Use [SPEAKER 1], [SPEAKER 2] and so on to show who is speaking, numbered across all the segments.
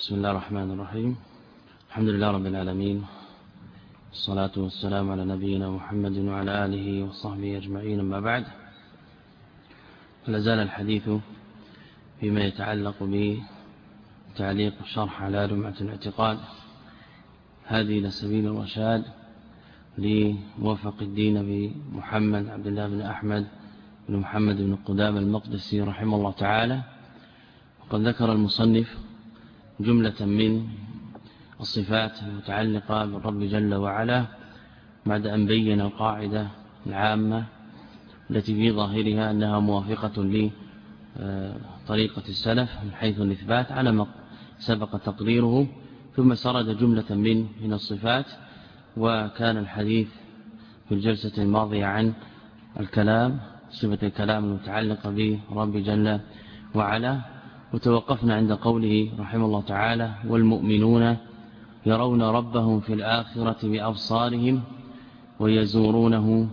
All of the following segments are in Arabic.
[SPEAKER 1] بسم الله الرحمن الرحيم. الحمد لله رب العالمين، الصلاة والسلام على نبينا محمد وعلى آله وصحبه أجمعين. أما بعد، فلازال الحديث فيما يتعلق بتعليق الشرح على لمعة الاعتقاد، هذه لسبيل الرشاد لموفق الدين بمحمد عبد الله بن أحمد بن محمد بن قدامة المقدسي رحمه الله تعالى. وقد ذكر المصنف جملة من الصفات المتعلقة بالرب جل وعلا بعد أن بين القاعدة العامة التي في ظاهرها أنها موافقة لطريقة السلف من حيث الإثبات على ما سبق تقريره، ثم سرد جملة من الصفات. وكان الحديث في الجلسة الماضية عن الكلام، صفة الكلام المتعلقة برب جل وعلا، وتوقفنا عند قوله رحمه الله تعالى: والمؤمنون يرون ربهم في الآخرة بأبصارهم ويزورونه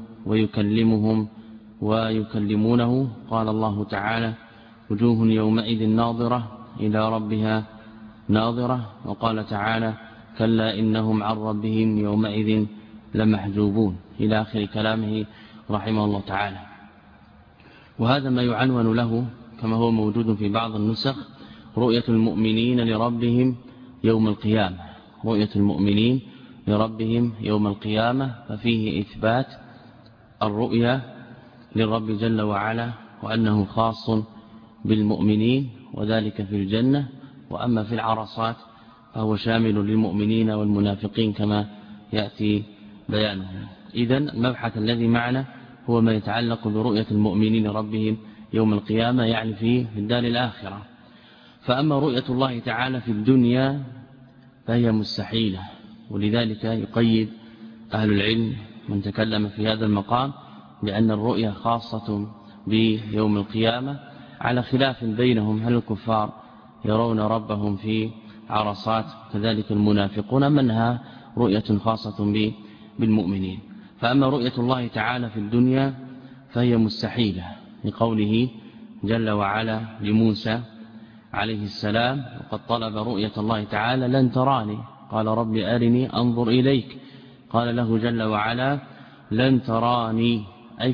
[SPEAKER 1] ويكلمونه. قال الله تعالى: وجوه يومئذ ناظرة إلى ربها ناظرة. وقال تعالى: كلا إنهم عن ربهم يومئذ لمحجوبون، إلى آخر كلامه رحمه الله تعالى. وهذا ما يعنون له كما هو موجود في بعض النسخ: رؤية المؤمنين لربهم يوم القيامة. رؤية المؤمنين لربهم يوم القيامة، ففيه إثبات الرؤية للرب جل وعلا، وأنه خاص بالمؤمنين وذلك في الجنة. وأما في العرصات فهو شامل للمؤمنين والمنافقين كما يأتي بيانه. إذن المبحث الذي معنا هو ما يتعلق برؤية المؤمنين لربهم يوم القيامة، يعني في الدار الآخرة. فأما رؤية الله تعالى في الدنيا فهي مستحيلة، ولذلك يقيد أهل العلم من تكلم في هذا المقام بأن الرؤية خاصة بيوم القيامة، على خلاف بينهم: هل الكفار يرون ربهم في عرصات كذلك المنافقون، منها رؤية خاصة بالمؤمنين. فأما رؤية الله تعالى في الدنيا فهي مستحيلة، لقوله جل وعلا لموسى عليه السلام: وقد طلب رؤية الله تعالى لن تراني، قال رب أرني أنظر إليك. قال له جل وعلا: لن تراني، أي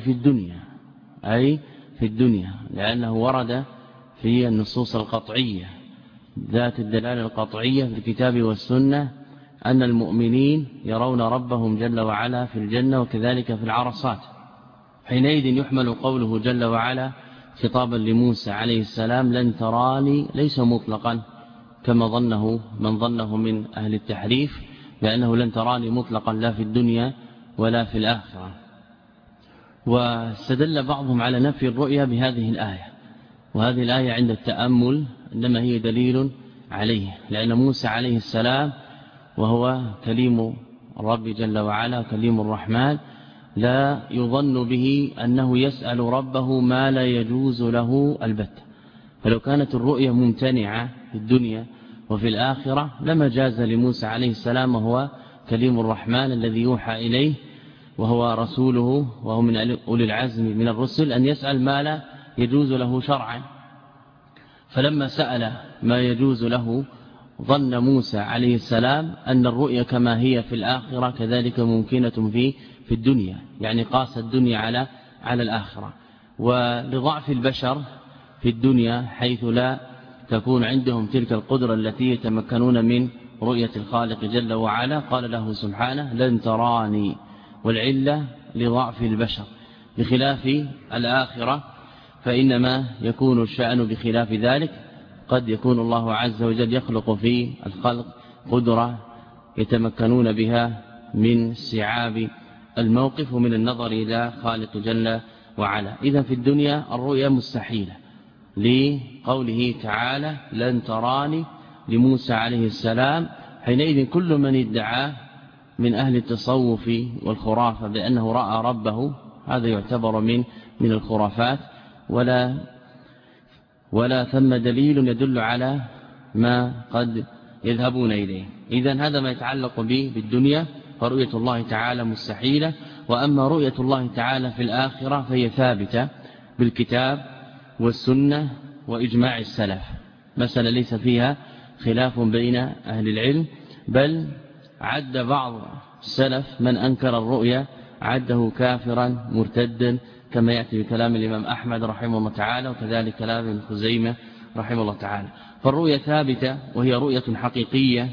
[SPEAKER 1] في الدنيا، لأنه ورد في النصوص القطعية ذات الدلالة القطعية في الكتاب والسنة أن المؤمنين يرون ربهم جل وعلا في الجنة وكذلك في العرصات. حينئذ يحمل قوله جل وعلا خطابا لموسى عليه السلام لن تراني ليس مطلقا كما ظنه من ظنه من أهل التحريف، لأنه لن تراني مطلقا لا في الدنيا ولا في الآخرة. واستدل بعضهم على نفي الرؤيا بهذه الآية، وهذه الآية عند التأمل إنما هي دليل عليه، لأن موسى عليه السلام وهو كليم الرب جل وعلا كليم الرحمن لا يظن به أنه يسأل ربه ما لا يجوز له البتة. فلو كانت الرؤية ممتنعة في الدنيا وفي الآخرة لما جاز لموسى عليه السلام وهو كليم الرحمن الذي يوحى إليه وهو رسوله وهو من أولي العزم من الرسل أن يسأل ما لا يجوز له شرعا. فلما سأل ما يجوز له ظن موسى عليه السلام أن الرؤية كما هي في الآخرة كذلك ممكنة في الدنيا، يعني قاس الدنيا على الآخرة. ولضعف البشر في الدنيا حيث لا تكون عندهم تلك القدرة التي يتمكنون من رؤية الخالق جل وعلا، قال له سبحانه لن تراني، والعلة لضعف البشر، بخلاف الآخرة فإنما يكون الشأن بخلاف ذلك. قد يكون الله عز وجل يخلق في الخلق قدرة يتمكنون بها من استيعاب الموقف ومن النظر إلى خالق جل وعلا. إذا في الدنيا الرؤيا مستحيلة، لقوله تعالى لن تراني لموسى عليه السلام. حينئذ كل من ادعى من أهل التصوف والخرافة بأنه رأى ربه هذا يعتبر من الخرافات، ولا ثم دليل يدل على ما قد يذهبون إليه. إذن هذا ما يتعلق به بالدنيا، فرؤية الله تعالى مستحيلة. وأما رؤية الله تعالى في الآخرة فهي ثابتة بالكتاب والسنة وإجماع السلف، مسألة ليس فيها خلاف بين أهل العلم، بل عد بعض السلف من أنكر الرؤيا عده كافرا مرتدا، كما يأتي بكلام الإمام أحمد رحمه الله تعالى، وكذلك كلام ابن خزيمة رحمه الله تعالى. فالرؤيا ثابتة، وهي رؤية حقيقية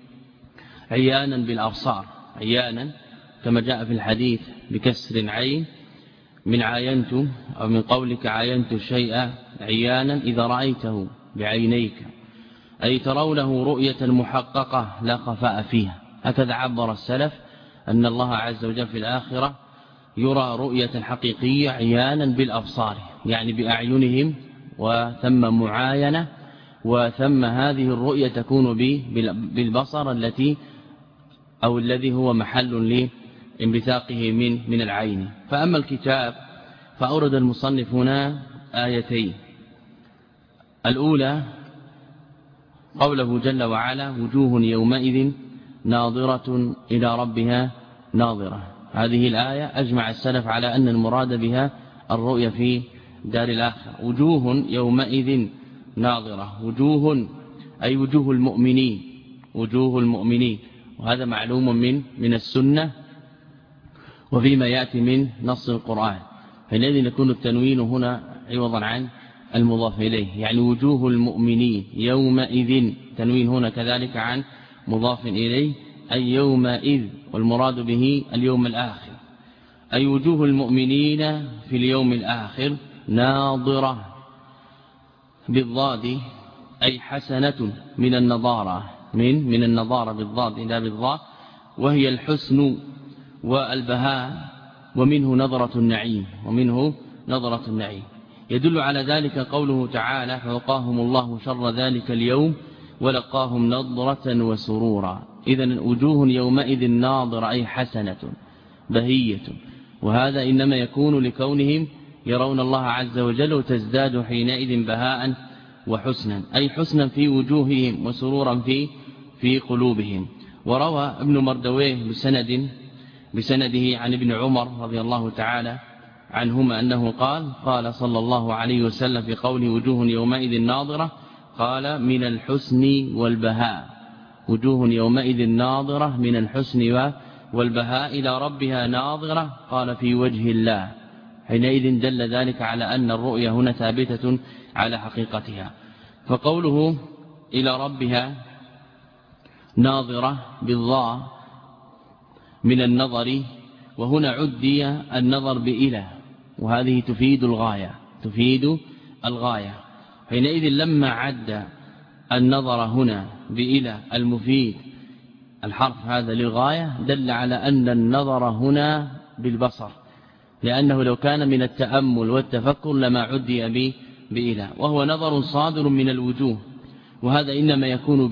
[SPEAKER 1] عيانا بالأبصار، عيانا كما جاء في الحديث بكسر عين من عاينت، أو من قولك عاينت الشيء عيانا إذا رأيته بعينيك، أي ترونه رؤية محققة لا خفاء فيها. هكذا عبر السلف أن الله عز وجل في الآخرة يرى رؤية حقيقية عيانا بالأبصار، يعني بأعينهم، وثم معاينة، وثم هذه الرؤية تكون بالبصر التي أو الذي هو محل لانبثاقه من العين. فأما الكتاب فأورد المصنف هنا آيتين. الأولى قوله جل وعلا وجوه يومئذ ناظرة إلى ربها ناظرة. هذه الآية أجمع السلف على أن المراد بها الرؤية في دار الآخرة. وجوه يومئذ ناظرة، وجوه أي وجوه المؤمنين، وجوه المؤمنين، وهذا معلوم من السنة وفيما يأتي من نص القرآن، فالذي يكون التنوين هنا عوضا عن المضاف إليه، يعني وجوه المؤمنين يومئذ، تنوين هنا كذلك عن مضاف إليه، أي يومئذ، والمراد به اليوم الآخر، أي وجوه المؤمنين في اليوم الآخر ناظرة بالضاد، أي حسنة من النظارة، من النظارة بالضاد لا بالضاء، وهي الحسن والبهاء، ومنه نظرة النعيم، ومنه نظرة النعيم. يدل على ذلك قوله تعالى فوقاهم الله شر ذلك اليوم ولقاهم نظرة وسرورا. إذن وجوه يومئذ ناظرة أي حسنة بهية، وهذا إنما يكون لكونهم يرون الله عز وجل، وتزداد حينئذ بهاء وحسنا، أي حسنا في وجوههم وسرورا في قلوبهم. وروى ابن مردويه بسنده عن ابن عمر رضي الله تعالى عنهما أنه قال صلى الله عليه وسلم في قوله وجوه يومئذ ناظرة، قال من الحسن والبهاء، وجوه يومئذ ناظرة من الحسن والبهاء إلى ربها ناظرة، قال في وجه الله. حينئذ دل ذلك على أن الرؤيا هنا ثابتة على حقيقتها. فقوله إلى ربها ناظرة بالضاء من النظر، وهنا عدي النظر بإله، وهذه تفيد الغاية. حينئذ لما عد النظر هنا بإله المفيد الحرف هذا للغاية، دل على أن النظر هنا بالبصر، لأنه لو كان من التأمل والتفكر لما عدي بإله، وهو نظر صادر من الوجوه، وهذا إنما يكون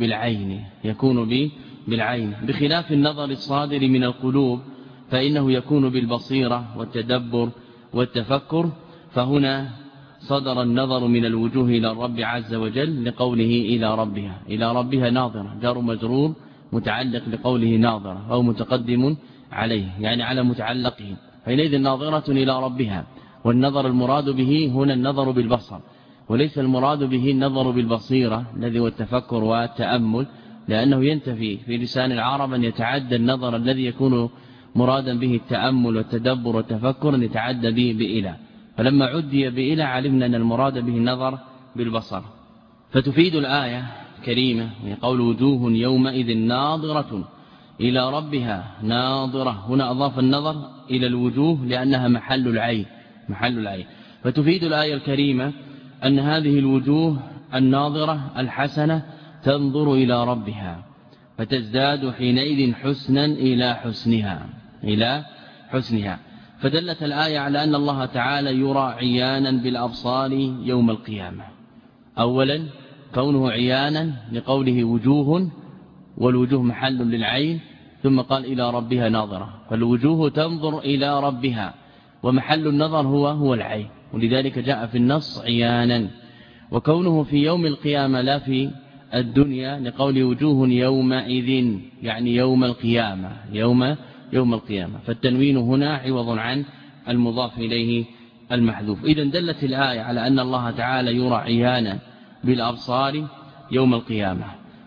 [SPEAKER 1] بالعين، بخلاف النظر الصادر من القلوب فإنه يكون بالبصيرة والتدبر والتفكر. فهنا صدر النظر من الوجوه إلى الرب عز وجل لقوله إلى ربها ناظرة، جار مجرور متعلق بقوله ناظرة أو متقدم عليه، يعني على متعلقه. حينئذ ناظرة إلى ربها، والنظر المراد به هنا النظر بالبصر، وليس المراد به النظر بالبصيرة الذي هو التفكر والتأمل، لأنه ينتفي في لسان العرب أن يتعدى النظر الذي يكون مرادا به التأمل والتدبر والتفكر أن يتعدى به بإله، فلما عدي بإله علمنا أن المراد به النظر بالبصر. فتفيد الآية كريمة قول وجوه يومئذ ناظرة إلى ربها ناظرة، هنا أضاف النظر إلى الوجوه لأنها محل العين. فتفيد الآية الكريمة أن هذه الوجوه الناظرة الحسنة تنظر إلى ربها، فتزداد حينئذ حسنا إلى حسنها. فدلت الآية على أن الله تعالى يرى عيانا بالأبصار يوم القيامة. أولا كونه عيانا لقوله وجوه، والوجوه محل للعين، ثم قال إلى ربها ناظرة، فالوجوه تنظر إلى ربها، ومحل النظر هو العين، ولذلك جاء في النص عيانا. وكونه في يوم القيامة لا في الدنيا لقول وجوه يومئذ، يعني يوم القيامة، يوم القيامة، فالتنوين هنا عوض عن المضاف إليه المحذوف. إذن دلت الآية على أن الله تعالى يرى عيانا بالأبصار يوم القيامة.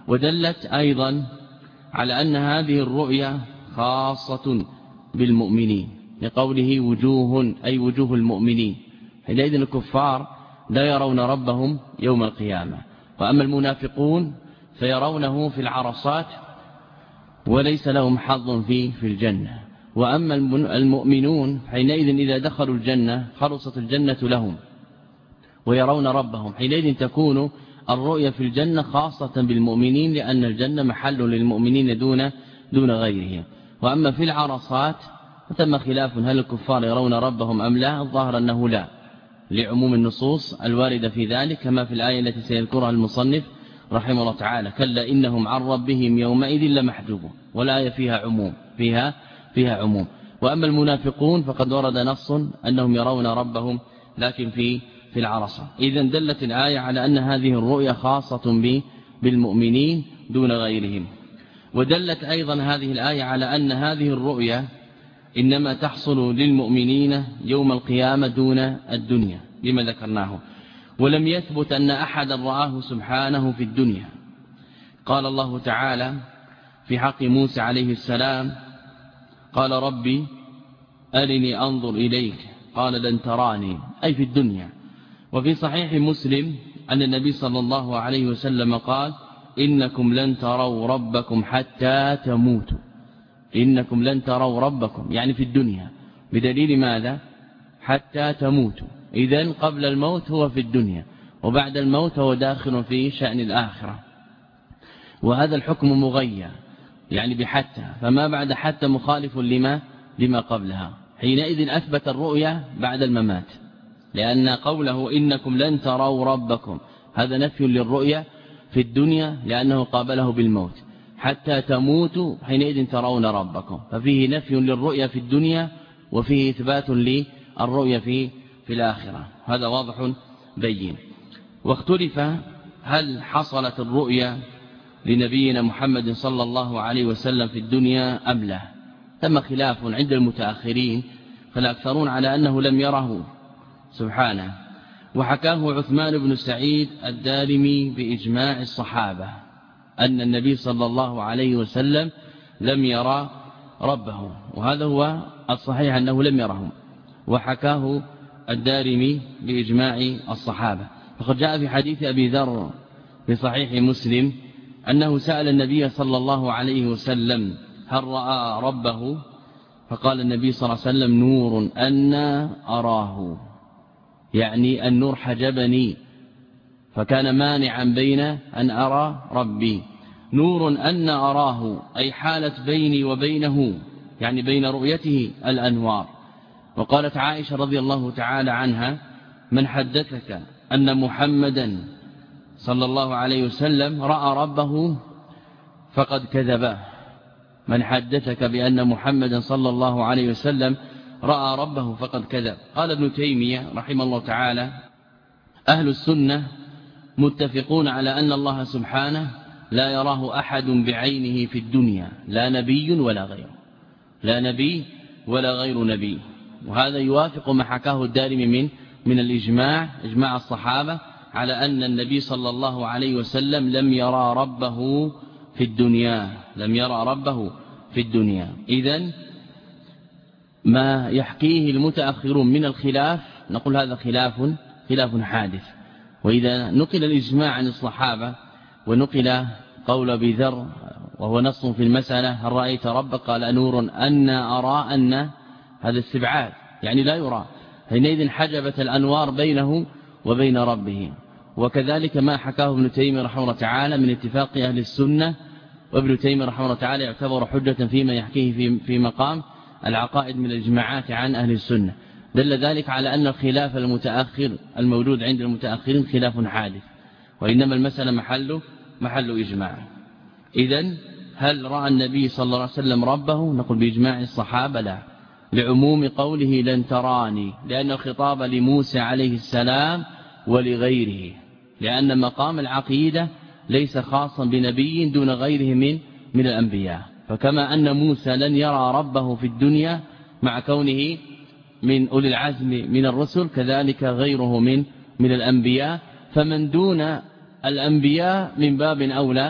[SPEAKER 1] ودلت أيضا على أن هذه الرؤيا خاصة بالمؤمنين لقوله وجوه أي وجوه المؤمنين، حينئذ الكفار لا يرون ربهم يوم القيامة، وأما المنافقون فيرونه في العرصات وليس لهم حظ في الجنة. وأما المؤمنون حينئذ إذا دخلوا الجنة خلصت الجنة لهم ويرون ربهم، حينئذ تكون الرؤيا في الجنة خاصة بالمؤمنين لأن الجنة محل للمؤمنين دون غيرهم. وأما في العرصات فتم خلاف هل الكفار يرون ربهم أم لا، الظاهر أنه لا لعموم النصوص الواردة في ذلك كما في الآية التي سيذكرها المصنف رحمه الله تعالى كلا إنهم عن ربهم يومئذ لمحجوبون، والآية فيها عموم فيها عموم. وأما المنافقون فقد ورد نص أنهم يرون ربهم لكن في العرصة. إذن دلت الآية على أن هذه الرؤيا خاصة بالمؤمنين دون غيرهم. ودلت أيضا هذه الآية على أن هذه الرؤيا إنما تحصل للمؤمنين يوم القيامة دون الدنيا لما ذكرناه. ولم يثبت أن أحدا رآه سبحانه في الدنيا. قال الله تعالى في حق موسى عليه السلام قال ربي أرني أنظر إليك قال لن تراني أي في الدنيا. وفي صحيح مسلم أن النبي صلى الله عليه وسلم قال إنكم لن تروا ربكم حتى تموتوا، إنكم لن تروا ربكم يعني في الدنيا، بدليل ماذا؟ حتى تموتوا. إذن قبل الموت هو في الدنيا وبعد الموت هو داخل في شأن الآخرة، وهذا الحكم مغير يعني بحتى، فما بعد حتى مخالف لما قبلها. حينئذ أثبت الرؤيا بعد الممات، لأن قوله إنكم لن تروا ربكم هذا نفي للرؤيا في الدنيا لأنه قابله بالموت. حتى تموتوا حينئذ ترون ربكم، ففيه نفي للرؤيا في الدنيا وفيه إثبات للرؤيا في الآخرة، هذا واضح بين. واختلف هل حصلت الرؤيا لنبينا محمد صلى الله عليه وسلم في الدنيا أم لا، تم خلاف عند المتأخرين، فالأكثرون على أنه لم يره سبحانه. وحكاه عثمان بن سعيد الدارمي بإجماع الصحابة أن النبي صلى الله عليه وسلم لم يرى ربه، وهذا هو الصحيح أنه لم يره، وحكاه الدارمي بإجماع الصحابة. فقد جاء في حديث أبي ذر في صحيح مسلم أنه سأل النبي صلى الله عليه وسلم هل رأى ربه، فقال النبي صلى الله عليه وسلم نور أنا أراه، يعني النور حجبني فكان مانعا بين أن أرى ربي. نور أن أراه أي حالت بيني وبينه يعني بين رؤيته الأنوار. وقالت عائشة رضي الله تعالى عنها من حدثك أن محمدا صلى الله عليه وسلم رأى ربه فقد كذب، من حدثك بأن محمدا صلى الله عليه وسلم رأى ربه فقد كذب. قال ابن تيمية رحمه الله تعالى أهل السنة متفقون على أن الله سبحانه لا يراه أحد بعينه في الدنيا، لا نبي ولا غيره، لا نبي ولا غير نبي. وهذا يوافق ما حكاه الدارمي من الإجماع، إجماع الصحابة على أن النبي صلى الله عليه وسلم لم يرى ربه في الدنيا، لم يرى ربه في الدنيا. إذن ما يحكيه المتأخرون من الخلاف نقول هذا خلاف حادث. وإذا نقل الإجماع عن الصحابة ونقل قول أبي ذر وهو نص في المسألة هل رأيت ربك قال نور أن أرى أن هذا استبعاد يعني لا يرى، حينئذ حجبت الأنوار بينه وبين ربه. وكذلك ما حكاه ابن تيمية رحمه الله تعالى من اتفاق أهل السنة، وابن تيمية رحمه الله تعالى يعتبر حجة فيما يحكيه في مقام العقائد من الإجماعات عن أهل السنة. دل ذلك على أن الخلاف المتأخر الموجود عند المتأخرين خلاف حادث، وإنما المسألة محل إجماع. إذن هل رأى النبي صلى الله عليه وسلم ربه؟ نقول بإجماع الصحابة لا، لعموم قوله لن تراني، لأن الخطاب لموسى عليه السلام ولغيره، لأن مقام العقيدة ليس خاصا بنبي دون غيره من الأنبياء. فكما أن موسى لن يرى ربه في الدنيا مع كونه من أولي العزم من الرسل، كذلك غيره من الأنبياء، فمن دون الأنبياء من باب أولى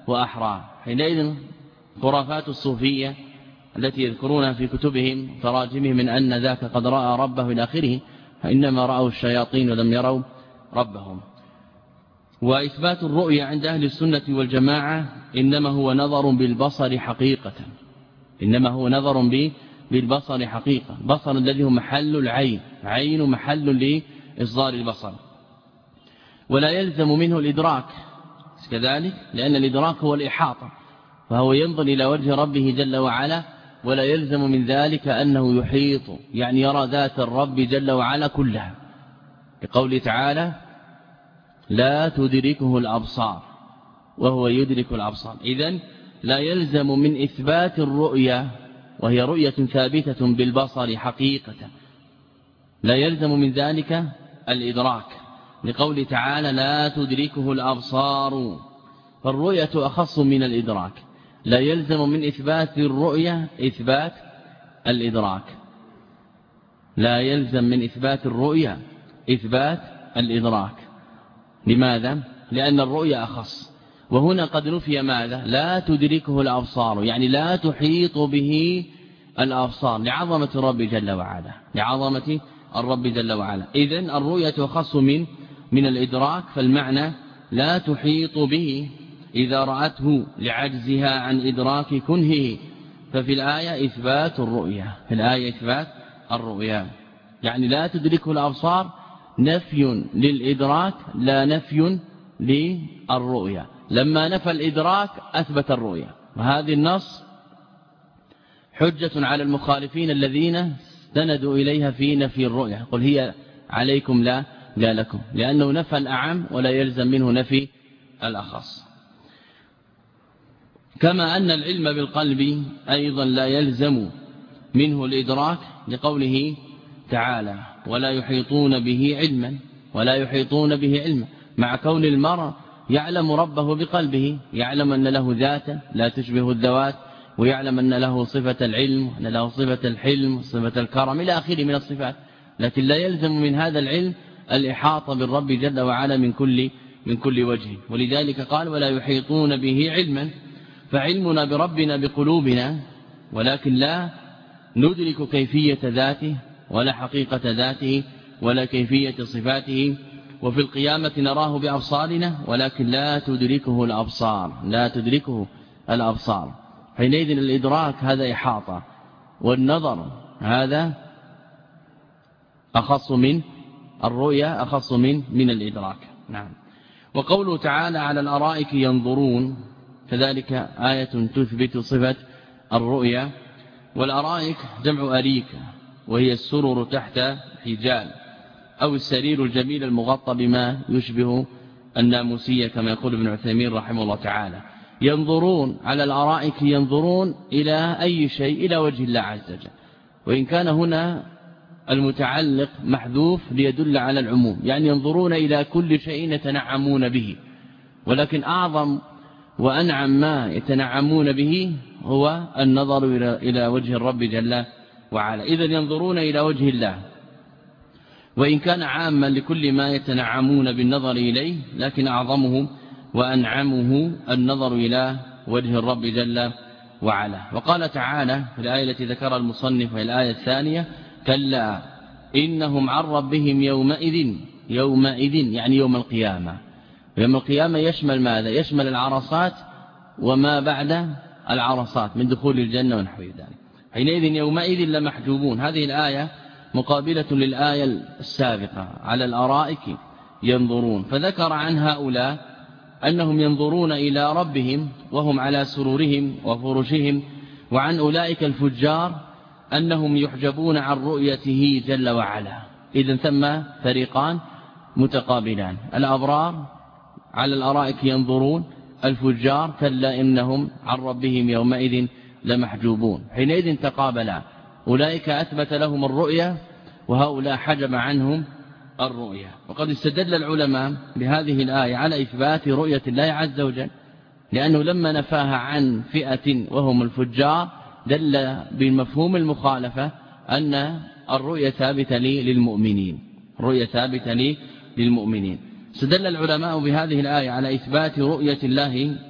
[SPEAKER 1] وأحرار. حينئذ خرافات الصوفية التي يذكرونها في كتبهم تراجمهم من أن ذاك قد رأى ربه إلى آخره، إنما رأوا الشياطين ولم يروا ربهم. وإثبات الرؤيا عند أهل السنة والجماعة إنما هو نظر بالبصر حقيقة، إنما هو نظر بالبصر حقيقة، بصر الذي هو محل العين، عين محل لإصدار البصر، ولا يلزم منه الإدراك كذلك، لأن الإدراك هو الإحاطة، فهو ينظر إلى وجه ربه جل وعلا، ولا يلزم من ذلك أنه يحيط، يعني يرى ذات الرب جل وعلا كلها، لقوله تعالى لا تدركه الأبصار وهو يدرك الأبصار. إذن لا يلزم من إثبات الرؤيا، وهي رؤية ثابتة بالبصر حقيقة، لا يلزم من ذلك الإدراك، لقوله تعالى لا تدركه الأبصار، فالرؤية أخص من الإدراك، لا يلزم من إثبات الرؤية إثبات الإدراك، لا يلزم من إثبات الرؤية إثبات الإدراك. لماذا؟ لأن الرؤية أخص، وهنا قد نفي ماذا؟ لا تدركه الأبصار، يعني لا تحيط به الأبصار، لعظمة الرب جل وعلا، لعظمة الرب جل وعلا. إذن الرؤية أخص من الإدراك، فالمعنى لا تحيط به إذا رأته لعجزها عن إدراك كنهه، ففي الآية إثبات الرؤية، في الآية إثبات الرؤية، يعني لا تدركه الأبصار نفي للإدراك لا نفي للرؤية. لما نفى الإدراك أثبت الرؤية، وهذه النص حجة على المخالفين الذين استندوا إليها في نفي الرؤية، قل هي عليكم لا لكم، لأنه نفى الأعم ولا يلزم منه نفي الأخص. كما أن العلم بالقلب أيضا لا يلزم منه الإدراك، لقوله تعالى ولا يحيطون به علما، ولا يحيطون به علما، مع كون المرء يعلم ربه بقلبه، يعلم أن له ذاتا لا تشبه الذوات، ويعلم أن له صفة العلم، وأن له صفة الحلم، صفة الكرم إلى آخره من الصفات، لكن لا يلزم من هذا العلم الإحاطة بالرب جل وعلا من كل وجه. ولذلك قال ولا يحيطون به علما، فعلمنا بربنا بقلوبنا، ولكن لا ندرك كيفية ذاته ولا حقيقة ذاته ولا كيفية صفاته. وفي القيامة نراه بأبصارنا ولكن لا تدركه الأبصار، لا تدركه الأبصار. حينئذ الإدراك هذا إحاطة، والنظر هذا أخص من الرؤيا، أخص من الإدراك. نعم. وقوله تعالى على الأرائك ينظرون، كذلك آية تثبت صفة الرؤيا. والأرائك جمع أريكة، وهي السرر تحت حجال، أو السرير الجميل المغطى بما يشبه الناموسية كما يقول ابن عثيمين رحمه الله تعالى. ينظرون على الأرائك، ينظرون إلى أي شيء؟ إلى وجه الله عز وجل، وإن كان هنا المتعلق محذوف ليدل على العموم، يعني ينظرون إلى كل شيء يتنعمون به، ولكن أعظم وأنعم ما يتنعمون به هو النظر إلى وجه الرب جل وعلا. إذن ينظرون إلى وجه الله، وإن كان عاما لكل ما يتنعمون بالنظر إليه، لكن أعظمه وأنعمه النظر إلى وجه الرب جل وعلا. وقال تعالى في الآية التي ذكرها المصنف وهي الآية الثانية كلا إنهم عن ربهم يومئذ يعني يوم القيامة. يوم القيامة يشمل ماذا؟ يشمل العرصات وما بعد العرصات من دخول الجنة ونحو ذلك. حينئذ يومئذ لمحجوبون. هذه الآية مقابلة للآية السابقة على الأرائك ينظرون، فذكر عن هؤلاء أنهم ينظرون إلى ربهم وهم على سرورهم وفرشهم، وعن أولئك الفجار أنهم يحجبون عن رؤيته جل وعلا. إذن ثم فريقان متقابلان، الأبرار على الأرائك ينظرون، الفجار كلا إنهم عن ربهم يومئذ لمحجوبون. حينئذ تقابلا، أولئك أثبت لهم الرؤيا وهؤلاء حجب عنهم الرؤيا. وقد استدل العلماء بهذه الآية على إثبات رؤية الله عز وجل، لأنه لما نفاها عن فئة وهم الفجار دل بالمفهوم المخالفة أن الرؤية ثابتة للمؤمنين، الرؤية ثابتة للمؤمنين. استدل العلماء بهذه الآية على إثبات رؤية الله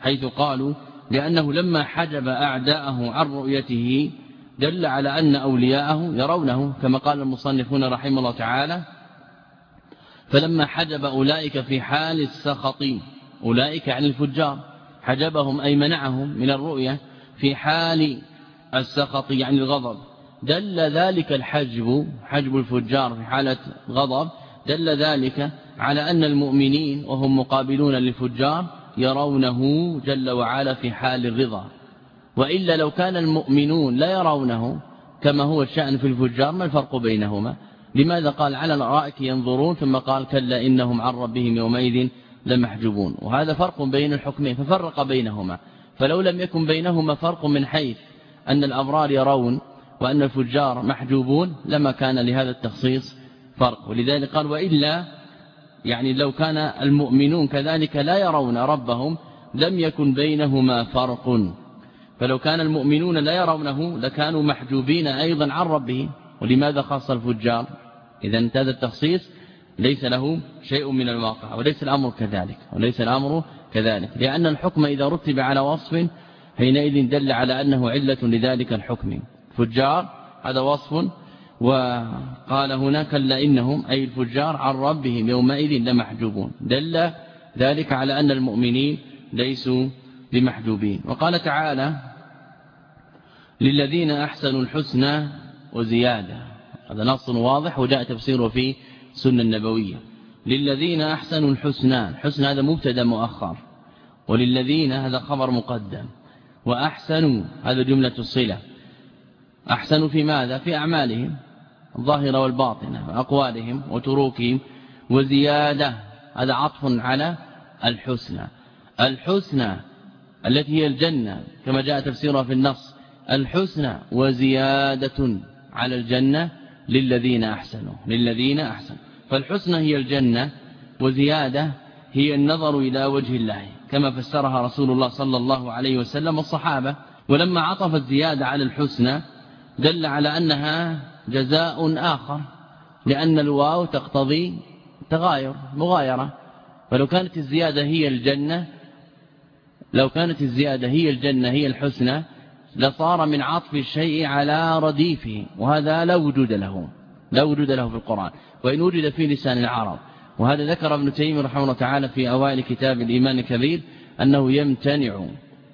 [SPEAKER 1] حيث قالوا لأنه لما حجب أعداءه عن رؤيته دل على أن أولياءه يرونه، كما قال المصنفون رحمه الله تعالى: فلما حجب أولئك في حال السخط، أولئك عن الفجار، حجبهم أي منعهم من الرؤية في حال السخط يعني الغضب، دل ذلك الحجب، حجب الفجار في حالة غضب، دل ذلك على أن المؤمنين وهم مقابلون للفجار يرونه جل وعلا في حال الرضا. وإلا لو كان المؤمنون لا يرونه كما هو الشأن في الفجار ما الفرق بينهما؟ لماذا قال على الأرائك ينظرون ثم قال كلا إنهم عن ربهم يومئذ لمحجوبون؟ وهذا فرق بين الحكمين ففرق بينهما. فلو لم يكن بينهما فرق من حيث أن الأبرار يرون وأن الفجار محجوبون لما كان لهذا التخصيص فرق. ولذلك قال وإلا يعني لو كان المؤمنون كذلك لا يرون ربهم لم يكن بينهما فرق، فلو كان المؤمنون لا يرونه لكانوا محجوبين أيضا عن ربهم. ولماذا خاص الفجار؟ إذا هذا التخصيص ليس له شيء من الواقع، وليس الأمر كذلك، لأن الحكم إذا رتب على وصف حينئذ دل على أنه علة لذلك الحكم. فجار هذا وصف، وقال هنا كلا إنهم أي الفجار عن ربهم يومئذ لمحجوبون، دل ذلك على أن المؤمنين ليسوا بمحجوبين. وقال تعالى للذين أحسنوا الحسنى وزيادة، هذا نص واضح وجاء تفسيره في سنة النبوية. للذين أحسنوا الحسنى، الحسنى هذا مبتدا مؤخر، وللذين هذا خبر مقدم، وأحسنوا هذا جملة الصلة. أحسنوا في ماذا؟ في أعمالهم الظاهرة والباطنة وأقوالهم وتروكهم. وزيادة هذا عطف على الحسنى، الحسنى التي هي الجنة كما جاء تفسيرها في النص، الحسنى وزيادة على الجنة للذين أحسنوا، فالحسنى هي الجنة، وزيادة هي النظر إلى وجه الله كما فسرها رسول الله صلى الله عليه وسلم والصحابة. ولما عطف الزيادة على الحسنى دل على أنها جزاء آخر، لأن الواو تقتضي تغاير مغايرة. فلو كانت الزيادة هي الجنة، هي الحسنى، لصار من عطف الشيء على رديفه، وهذا لا وجود له في القرآن وإن وجد في لسان العرب. وهذا ذكر ابن تيمية رحمه الله تعالى في أوائل كتاب الإيمان الكبير أنه يمتنع،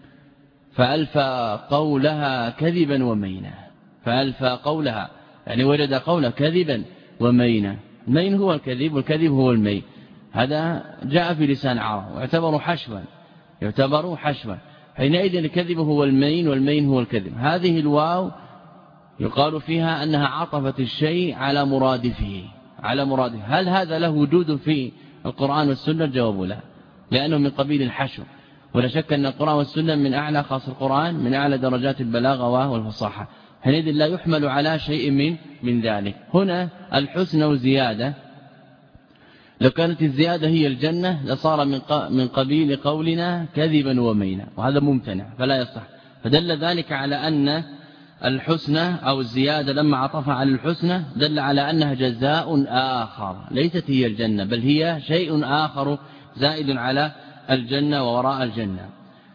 [SPEAKER 1] فألفى قولها كذبا ومينا، فألفى قولها يعني وجد قول كذبا ومينا. المين هو الكذب والكذب هو المين، هذا جاء في لسان العرب يعتبر حشوا، حينئذ الكذب هو المين والمين هو الكذب. هذه الواو يقال فيها أنها عطفت الشيء على مرادفه. هل هذا له وجود في القرآن والسنة؟ الجواب لا، لأنه من قبيل الحشو، ولا شك أن القرآن والسنة من أعلى، خاص القرآن من أعلى درجات البلاغة والفصاحة، حينئذ لا يحمل على شيء من ذلك. هنا الحسنى وزيادة، لو كانت الزيادة هي الجنة لصار من قبيل قولنا كذبا ومينا، وهذا ممتنع فلا يصح. فدل ذلك على أن الحسنى أو الزيادة لما عطف على الحسنى دل على أنها جزاء آخر، ليست هي الجنة، بل هي شيء آخر زائد على الجنة ووراء الجنة.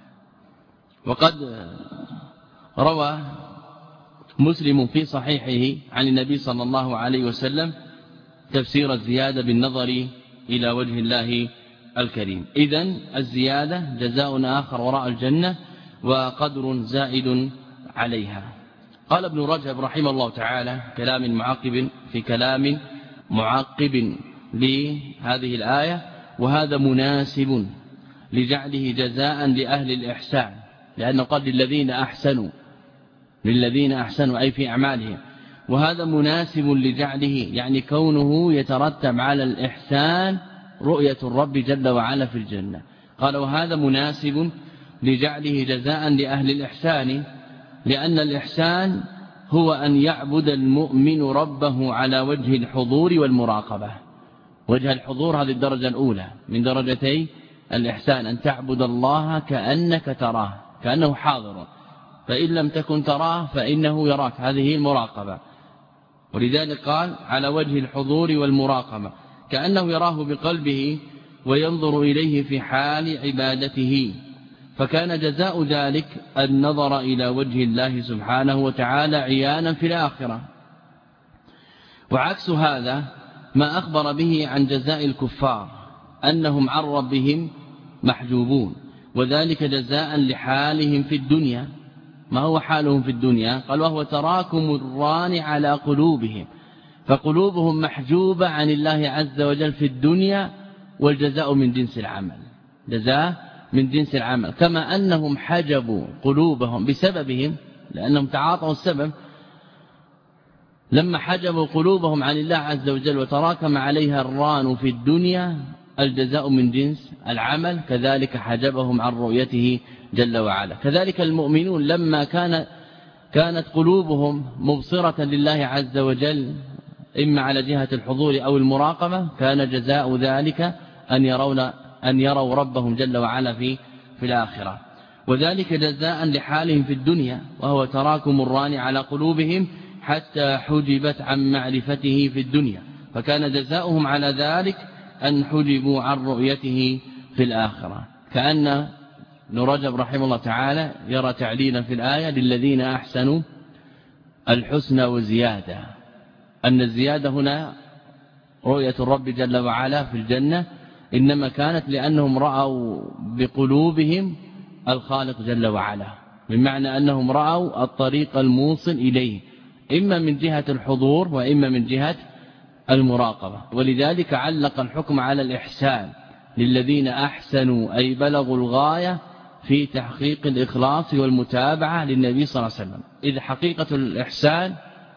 [SPEAKER 1] وقد روى مسلم في صحيحه عن النبي صلى الله عليه وسلم تفسير الزيادة بالنظر إلى وجه الله الكريم. إذن الزيادة جزاء آخر وراء الجنة وقدر زائد عليها. قال ابن رجب رحمه الله تعالى في كلام معقب لهذه الآية: وهذا مناسب لجعله جزاء لأهل الإحسان، لأنه قال للذين أحسنوا أي في أعمالهم، وهذا مناسب لجعله يعني كونه يترتب على الإحسان رؤية الرب جل وعلا في الجنة. قال وهذا مناسب لجعله جزاء لأهل الإحسان، لأن الإحسان هو أن يعبد المؤمن ربه على وجه الحضور والمراقبة. وجه الحضور هذه الدرجة الأولى من درجتي الإحسان، أن تعبد الله كأنك تراه، كأنه حاضر، فإن لم تكن تراه فإنه يراك، هذه المراقبة. ولذلك قال على وجه الحضور والمراقبة، كأنه يراه بقلبه وينظر إليه في حال عبادته. فكان جزاء ذلك النظر إلى وجه الله سبحانه وتعالى عيانا في الآخرة. وعكس هذا ما أخبر به عن جزاء الكفار أنهم عن ربهم محجوبون، وذلك جزاء لحالهم في الدنيا. ما هو حالهم في الدنيا؟ قال وهو تراكم الران على قلوبهم، فقلوبهم محجوبة عن الله عز وجل في الدنيا، والجزاء من جنس العمل، جزاء من جنس العمل. كما أنهم حجبوا قلوبهم بسببهم، لأنهم تعاطوا السبب، لما حجبوا قلوبهم عن الله عز وجل وتراكم عليها الران في الدنيا، الجزاء من جنس العمل، كذلك حجبهم عن رؤيته جل وعلا. كذلك المؤمنون لما كانت قلوبهم مبصرة لله عز وجل إما على جهة الحضور أو المراقبة، كان جزاء ذلك أن يروا ربهم جل وعلا في الآخرة. وذلك جزاء لحالهم في الدنيا، وهو تراكم الران على قلوبهم حتى حجبت عن معرفته في الدنيا، فكان جزاؤهم على ذلك أن حجبوا عن رؤيته في الآخرة. كأن ابن رجب رحمه الله تعالى يرى تعليلا في الآية للذين أحسنوا الحسنى وزيادة، أن الزيادة هنا رؤية الرب جل وعلا في الجنة، إنما كانت لأنهم رأوا بقلوبهم الخالق جل وعلا، بمعنى أنهم رأوا الطريق الموصل إليه، إما من جهة الحضور وإما من جهة المراقبة. ولذلك علق الحكم على الإحسان للذين أحسنوا أي بلغوا الغاية في تحقيق الإخلاص والمتابعة للنبي صلى الله عليه وسلم، إذ حقيقة الإحسان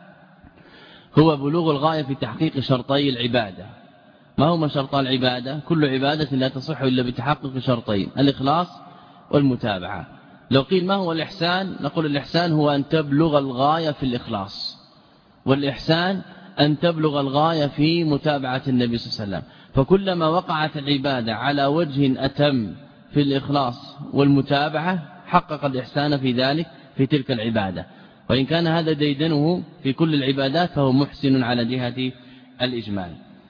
[SPEAKER 1] هو بلوغ الغاية في تحقيق شرطي العبادة. ما هما شرطا العبادة؟ كل عبادة لا تصح إلا بتحقق شرطين، الإخلاص والمتابعة. لو قيل ما هو الإحسان؟ نقول الإحسان هو أن تبلغ الغاية في الإخلاص، والإحسان أن تبلغ الغاية في متابعة النبي صلى الله عليه وسلم. فكلما وقعت العبادة على وجه أتم في الإخلاص والمتابعة حقق الإحسان في ذلك في تلك العبادة، وإن كان هذا ديدنه في كل العبادات فهو محسن على جهة الإجمال.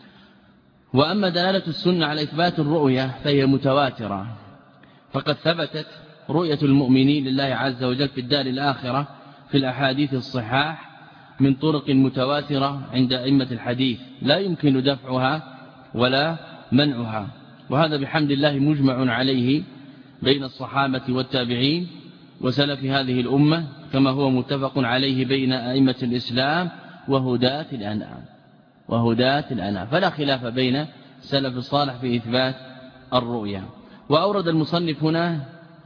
[SPEAKER 1] وأما دلالة السنة على إثبات الرؤية فهي متواترة، فقد ثبتت رؤية المؤمنين لله عز وجل في الدار الآخرة في الأحاديث الصحاح من طرق متواترة عند أئمة الحديث لا يمكن دفعها ولا منعها، وهذا بحمد الله مجمع عليه بين الصحابة والتابعين وسلف هذه الأمة، كما هو متفق عليه بين أئمة الإسلام وهداة الأنام، فلا خلاف بين سلف الصالح في إثبات الرؤيا. وأورد المصنف هنا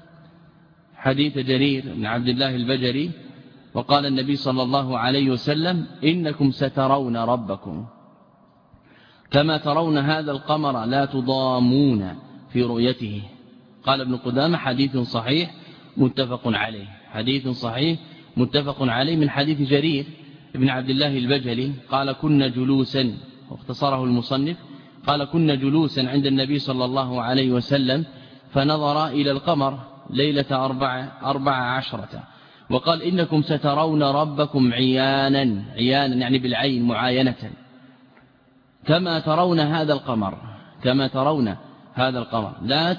[SPEAKER 1] حديث جرير بن عبد الله البجلي، وقال النبي صلى الله عليه وسلم إنكم سترون ربكم كما ترون هذا القمر لا تضامون في رؤيته. قال ابن قدامة حديث صحيح متفق عليه، حديث صحيح متفق عليه من حديث جرير بن عبد الله البجلي قال كنا جلوسا، واختصره المصنف، قال كنا جلوسا عند النبي صلى الله عليه وسلم فنظر إلى القمر ليلة 14، وقال إنكم سترون ربكم عيانا يعني بالعين معاينة كما ترون هذا القمر لا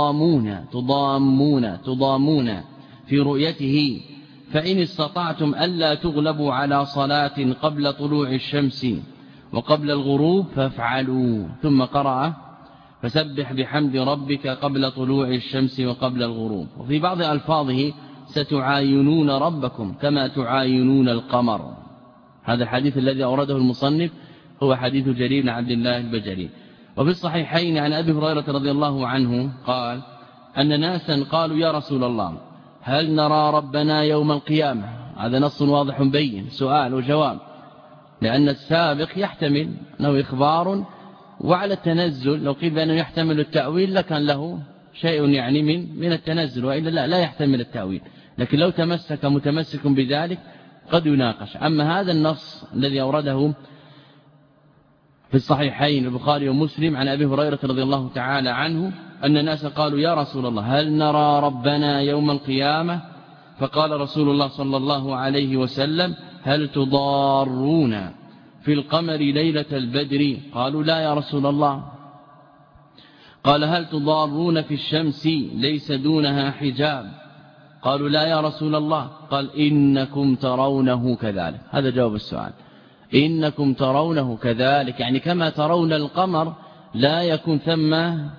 [SPEAKER 1] تضامون في رؤيته، فإن استطعتم ألا تغلبوا على صلاة قبل طلوع الشمس وقبل الغروب فافعلوا. ثم قرأ فسبح بحمد ربك قبل طلوع الشمس وقبل الغروب. وفي بعض ألفاظه ستعاينون ربكم كما تعاينون القمر. هذا الحديث الذي أورده المصنف هو حديث جرير بن عبد الله البجلي. وفي الصحيحين عن أبي هريرة رضي الله عنه قال أن ناسا قالوا يا رسول الله هل نرى ربنا يوم القيامة؟ هذا نص واضح بين، سؤال وجواب، لأن السابق يحتمل أنه إخبار، وعلى التنزل لو قيل بأنه يحتمل التأويل لكان له شيء يعني من التنزل، وإلا لا يحتمل التأويل، لكن لو متمسك بذلك قد يناقش. أما هذا النص الذي أورده في الصحيحين البخاري ومسلم عن أبي هريرة رضي الله تعالى عنه أن الناس قالوا يا رسول الله هل نرى ربنا يوم القيامة؟ فقال رسول الله صلى الله عليه وسلم هل تضارون في القمر ليلة البدر؟ قالوا لا يا رسول الله. قال هل تضارون في الشمس ليس دونها حجاب؟ قالوا لا يا رسول الله. قال إنكم ترونه كذلك. هذا جواب السؤال. إنكم ترونه كذلك، يعني كما ترون القمر لا يكون ثم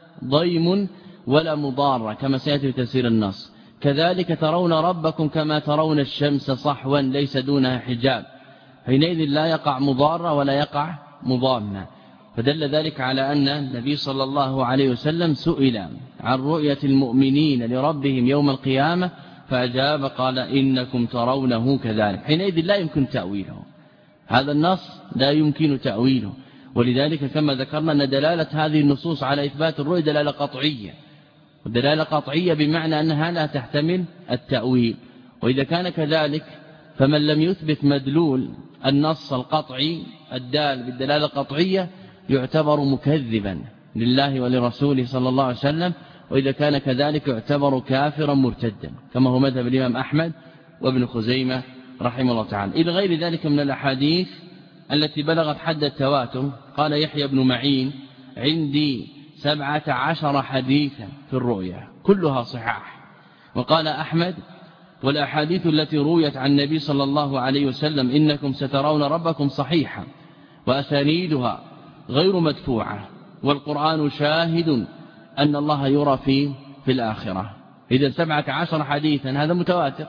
[SPEAKER 1] ضيم ولا مضارة كما سيأتي في تفسير النص، كذلك ترون ربكم كما ترون الشمس صحوا ليس دونها حجاب، حينئذ لا يقع مضارة ولا يقع مضامة. فدل ذلك على أن النبي صلى الله عليه وسلم سئل عن رؤية المؤمنين لربهم يوم القيامة فأجاب قال إنكم ترونه كذلك، حينئذ لا يمكن تأويله، هذا النص لا يمكن تأويله. ولذلك كما ذكرنا أن دلالة هذه النصوص على إثبات الرؤية دلالة قطعية، والدلالة قطعية بمعنى أنها لا تحتمل التأويل. وإذا كان كذلك فمن لم يثبت مدلول النص القطعي الدال بالدلالة القطعية يعتبر مكذبا لله ولرسوله صلى الله عليه وسلم، وإذا كان كذلك يعتبر كافرا مرتدا كما هو مذهب الإمام أحمد وابن خزيمة رحمه الله تعالى. إلى غير ذلك من الأحاديث التي بلغت حد التواتر. قال يحيى بن معين عندي 17 حديثا في الرؤيا كلها صحاح. وقال أحمد والأحاديث التي رويت عن النبي صلى الله عليه وسلم إنكم سترون ربكم صحيحة وأسانيدها غير مدفوعة، والقرآن شاهد أن الله يرى في الآخرة. إذا 17 حديثا هذا متواتر،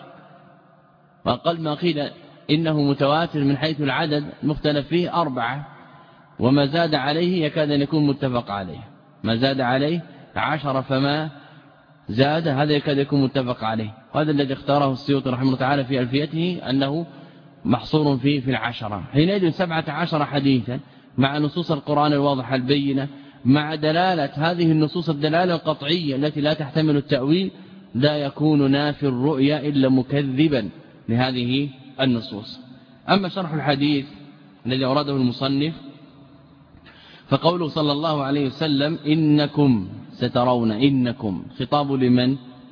[SPEAKER 1] وأقل ما قيل إنه متواتر من حيث العدد مختلف فيه 4، وما زاد عليه يكاد أن يكون متفق عليه، ما زاد عليه 10 فما زاد هذا يكاد يكون متفق عليه. وهذا الذي اختاره السيوطي رحمه الله تعالى في ألفيته أنه محصور في 10. حينئذ 17 حديثا مع نصوص القرآن الواضحة البينة مع دلالة هذه النصوص الدلالة القطعية التي لا تحتمل التأويل لا يكون نافي الرؤيا إلا مكذبا لهذه النصوص. أما شرح الحديث الذي أوراده المصنف فقوله صلى الله عليه وسلم إنكم سترون، إنكم خطاب لمن؟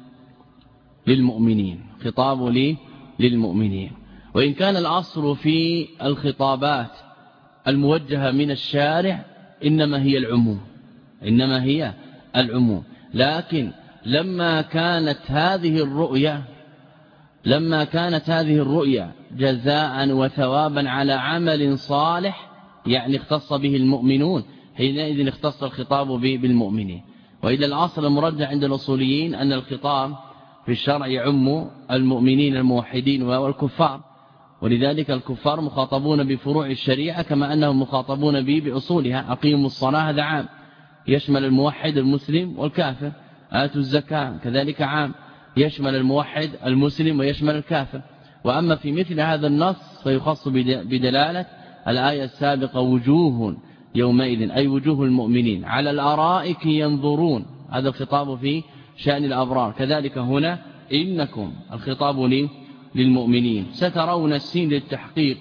[SPEAKER 1] للمؤمنين، خطاب للمؤمنين. وإن كان الأصل في الخطابات الموجهة من الشارع إنما هي العموم، إنما هي العموم، لكن لما كانت هذه الرؤيا جزاء وثوابا على عمل صالح يعني اختص به المؤمنون، حينئذ اختص الخطاب بالمؤمنين. وإذا الأصل المرجح عند الأصوليين أن الخطاب في الشرع يعم المؤمنين الموحدين والكفار، ولذلك الكفار مخاطبون بفروع الشريعة كما أنهم مخاطبون بأصولها. أقيموا الصلاة هذا عام يشمل الموحد المسلم والكافر، آتوا الزكاة كذلك عام يشمل الموحد المسلم ويشمل الكافر. وأما في مثل هذا النص فيخص بدلالة الآية السابقة وجوه يومئذ أي وجوه المؤمنين على الأرائك ينظرون، هذا الخطاب في شأن الأبرار. كذلك هنا إنكم الخطاب للمؤمنين. سترون السين للتحقيق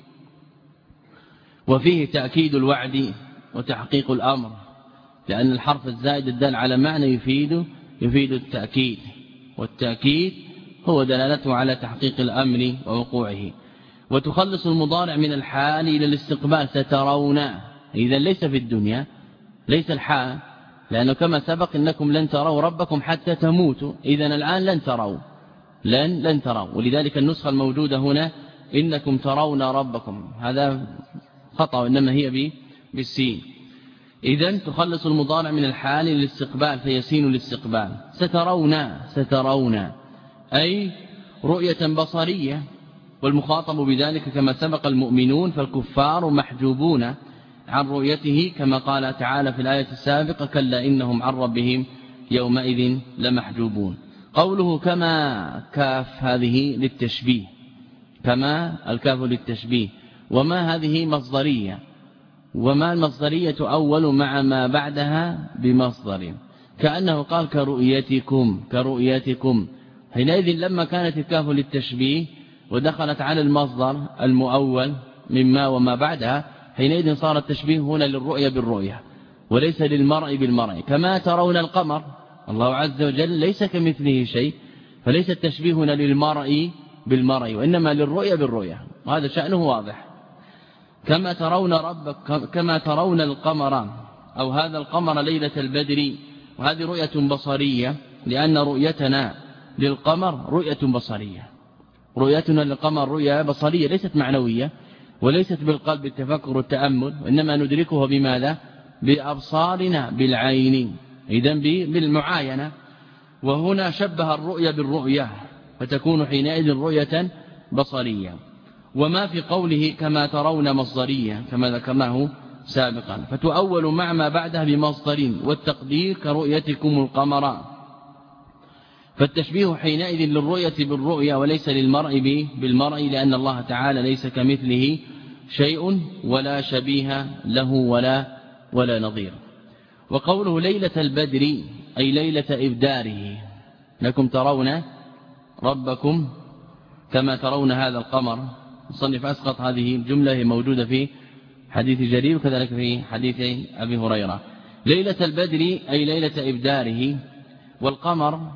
[SPEAKER 1] وفيه تأكيد الوعد وتحقيق الأمر، لأن الحرف الزائد الدال على معنى يفيد التأكيد، والتأكيد هو دلالته على تحقيق الأمر ووقوعه. وتخلص المضارع من الحال إلى الاستقبال سترون، إذا ليس في الدنيا، ليس الحال، لأنه كما سبق إنكم لن تروا ربكم حتى تموتوا، إذن الآن لن تروا. ولذلك النسخة الموجودة هنا إنكم ترون ربكم هذا خطأ، إنما هي بالسين. إذن تخلص المضارع من الحال للاستقبال فيسين الاستقبال. سترون أي رؤية بصرية، والمخاطب بذلك كما سبق المؤمنون، فالكفار محجوبون عن رؤيته كما قال تعالى في الآية السابقة كلا إنهم عن ربهم يومئذ لمحجوبون. قوله كما كاف هذه للتشبيه، كما الكاف للتشبيه، وما هذه مصدرية، وما المصدرية أول مع ما بعدها بمصدر، كأنه قال كرؤيتكم. حينئذ لما كانت الكاف للتشبيه ودخلت على المصدر المؤول مما وما بعدها، حينئذ صار التشبيه هنا للرؤية بالرؤية وليس للمرء بالمرء. كما ترون القمر، الله عز وجل ليس كمثله شيء، فليس التشبيه هنا للمرء بالمرء وإنما للرؤية بالرؤية، وهذا شأنه واضح. كما ترون القمر أو هذا القمر ليلة البدر وهذه رؤية بصرية، لأن رؤيتنا للقمر رؤية بصرية. رؤيتنا للقمر رؤية بصرية ليست معنوية، وليست بالقلب التفكر والتأمل، وإنما ندركه بماذا؟ بأبصارنا بالعين، إذن بالمعاينة. وهنا شبه الرؤية بالرؤية، فتكون حينئذ رؤية بصرية. وما في قوله كما ترون مصدرية كما ذكرناه سابقا، فتؤول مع ما بعدها بمصدر، والتقدير كرؤيتكم القمر. فالتشبيه حينئذ للرؤية بالرؤية وليس للمرء بالمرء، لأن الله تعالى ليس كمثله شيء ولا شبيه له ولا نظير. وقوله ليلة البدر أي ليلة إبداره، لكم ترون ربكم كما ترون هذا القمر. الصنف أسقط هذه الجملة موجودة في حديث جرير وكذلك في حديث أبي هريرة. ليلة البدر أي ليلة إبداره. والقمر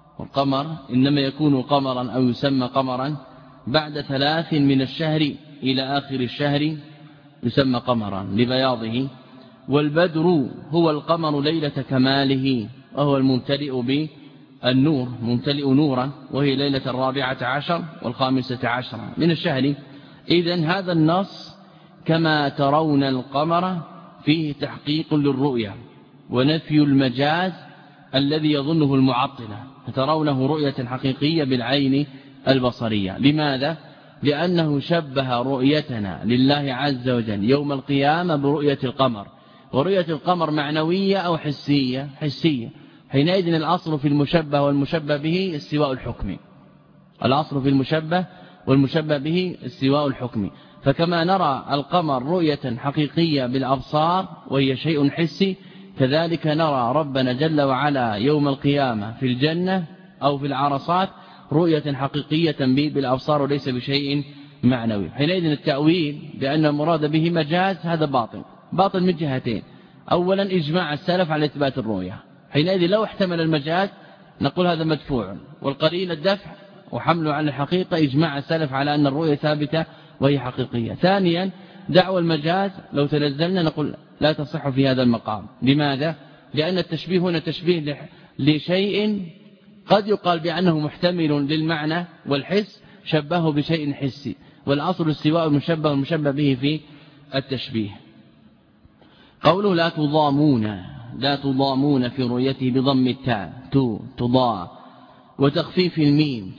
[SPEAKER 1] إنما يكون قمرا أو يسمى قمرا بعد 3 من الشهر إلى آخر الشهر يسمى قمرا لبياضه. والبدر هو القمر ليلة كماله، وهو الممتلئ بالنور، ممتلئ نورا، وهي ليلة 14 و15 من الشهر. إذن هذا النص كما ترون القمر فيه تحقيق للرؤية ونفي المجاز الذي يظنه المعطلة، فترونه رؤية حقيقية بالعين البصرية. لماذا؟ لأنه شبه رؤيتنا لله عز وجل يوم القيامة برؤية القمر، ورؤية القمر معنوية أو حسية؟ حينئذ الأصل في المشبه والمشبه به استواء الحكم. الأصل في المشبه والمشبه به استواء الحكم. فكما نرى القمر رؤية حقيقية بالأبصار وهي شيء حسي، كذلك نرى ربنا جل وعلا يوم القيامة في الجنة أو في العرصات رؤية حقيقية بالأبصار وليس بشيء معنوي. حينئذ التأويل بأن المراد به مجاز هذا باطل من جهتين. أولا إجماع السلف على إثبات الرؤية، حينئذ لو احتمل المجاز نقول هذا مدفوع، والقرين الدفع وحمله على الحقيقة إجماع السلف على أن الرؤية ثابتة وهي حقيقية. ثانيا دعوى المجاز لو تنزلنا نقول لا تصح في هذا المقام. لماذا؟ لأن التشبيه هنا تشبيه لشيء قد يقال بأنه محتمل للمعنى والحس، شبهه بشيء حسي، والأصل استواء المشبه والمشبه به في التشبيه. قوله لا تضامون في رؤيته بضم التاء تضاء وتخفيف الميم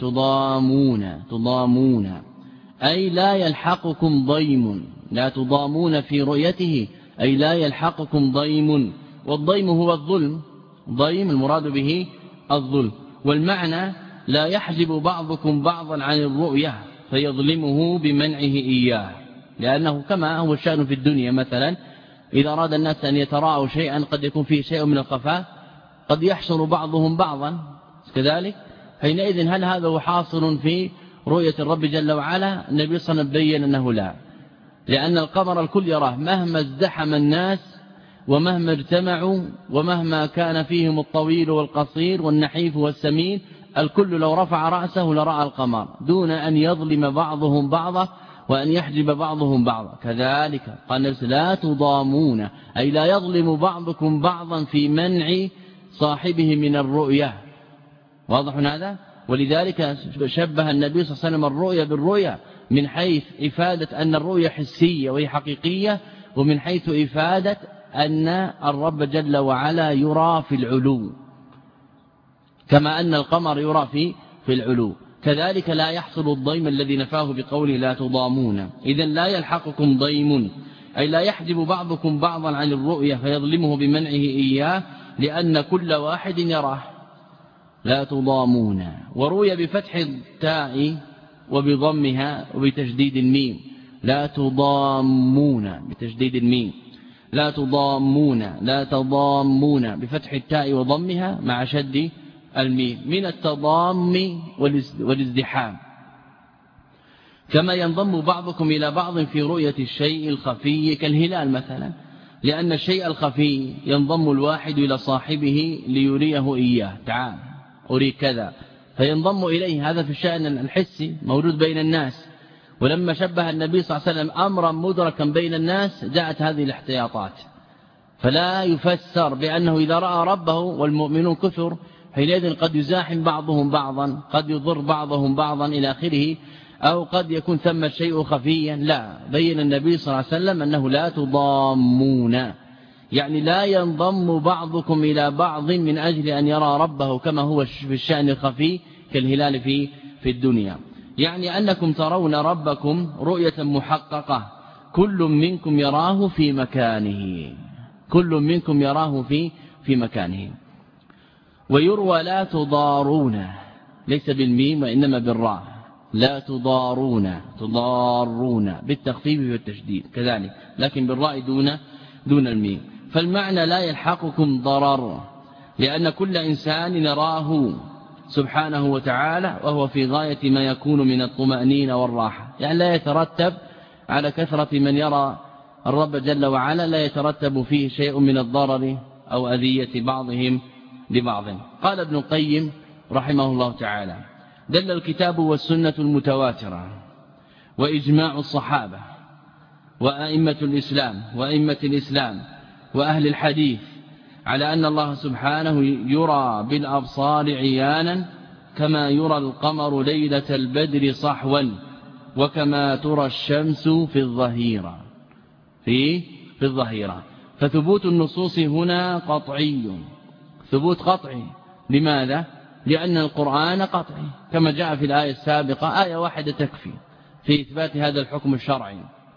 [SPEAKER 1] تضامون أي لا يلحقكم ضيم. لا تضامون في رؤيته أي لا يلحقكم ضيم، والضيم هو الظلم، ضيم المراد به الظلم. والمعنى لا يحجب بعضكم بعضا عن الرؤية فيظلمه بمنعه إياه، لأنه كما هو الشأن في الدنيا مثلا إذا أراد الناس أن يتراءوا شيئا قد يكون فيه شيء من الخفاء، قد يحشر بعضهم بعضا كذلك. حينئذ هل هذا هو حاصل في رؤية الرب جل وعلا؟ النبي صلى الله عليه وسلم بين أنه لا، لأن القمر الكل يراه مهما ازدحم الناس ومهما اجتمعوا ومهما كان فيهم الطويل والقصير والنحيف والسمين، الكل لو رفع رأسه لرأى القمر دون أن يظلم بعضهم بعضا وأن يحجب بعضهم بعضا. كذلك قال لا تضامون أي لا يظلم بعضكم بعضا في منع صاحبه من الرؤية. واضح هذا؟ ولذلك شبه النبي صلى الله عليه وسلم الرؤية بالرؤية من حيث إفادة أن الرؤية حسية وهي حقيقية، ومن حيث إفادة أن الرب جل وعلا يرى في العلو كما أن القمر يرى في العلو. كذلك لا يحصل الضيم الذي نفاه بقوله لا تضامون. إذن لا يلحقكم ضيم أي لا يحجب بعضكم بعضا عن الرؤية فيظلمه بمنعه إياه، لأن كل واحد يراه. لا تضامون. وروي بفتح التاء وبضمها وبتشديد الميم لا تضامون بتشديد الميم لا تضامون بفتح التاء وضمها مع شد الميم من التضام والازدحام. كما ينضم بعضكم إلى بعض في رؤية الشيء الخفي كالهلال مثلا، لأن الشيء الخفي ينضم الواحد إلى صاحبه ليريه إياه، تعال أريد كذا، فينضم إليه. هذا في الشأن الحسي موجود بين الناس. ولما شبه النبي صلى الله عليه وسلم أمرا مدركا بين الناس جاءت هذه الاحتياطات، فلا يفسر بأنه إذا رأى ربه والمؤمنون كثر حينئذ قد يزاحم بعضهم بعضا، قد يضر بعضهم بعضا إلى آخره، أو قد يكون ثم الشيء خفيا. لا، بين النبي صلى الله عليه وسلم أنه لا تضامون، يعني لا ينضم بعضكم إلى بعض من أجل أن يرى ربه كما هو في الشأن الخفي كالهلال في الدنيا، يعني أنكم ترون ربكم رؤية محققة، كل منكم يراه في مكانه، كل منكم يراه في مكانه. ويروى لا تضارون، ليس بالميم وإنما بالراء، لا تضارون بالتخفيف والتشديد كذلك، لكن بالراء دون الميم. فالمعنى لا يلحقكم ضرر، لأن كل إنسان يراه سبحانه وتعالى وهو في غاية ما يكون من الطمأنينة والراحة، يعني لا يترتب على كثرة من يرى الرب جل وعلا، لا يترتب فيه شيء من الضرر أو أذية بعضهم لبعض. قال ابن القيم رحمه الله تعالى: دل الكتاب والسنة المتواترة وإجماع الصحابة وأئمة الإسلام وأهل الحديث على أن الله سبحانه يرى بالأبصار عيانا كما يرى القمر ليلة البدر صحوا، وكما ترى الشمس في الظهيرة. فثبوت النصوص هنا قطعي، ثبوت قطعي. لماذا؟ لأن القرآن قطعي كما جاء في الآية السابقة، آية واحدة تكفي في إثبات هذا الحكم الشرعي،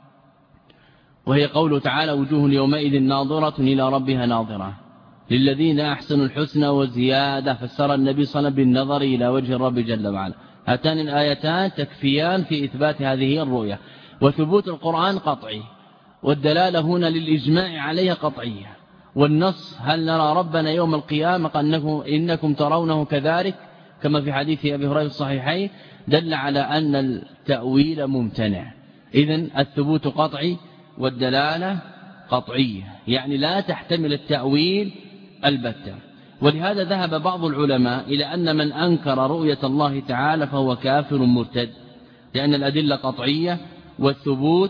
[SPEAKER 1] وهي قوله تعالى: وجوه يومئذ ناظرة إلى ربها ناظرة للذين أحسنوا الحسنى وزيادة. فسر النبي صلى الله عليه وسلم بالنظر إلى وجه الرب جل وعلا. هاتان الآيتان تكفيان في إثبات هذه الرؤية. وثبوت القرآن قطعي، والدلالة هنا للإجماع عليها قطعية. والنص: هل نرى ربنا يوم القيامة إنكم ترونه كذلك، كما في حديث أبي هريرة الصحيحين، دل على أن التأويل ممتنع. إذن الثبوت قطعي والدلالة قطعية، يعني لا تحتمل التأويل البتة. ولهذا ذهب بعض العلماء إلى أن من أنكر رؤية الله تعالى فهو كافر مرتد، لأن الأدلة قطعية والثبوت،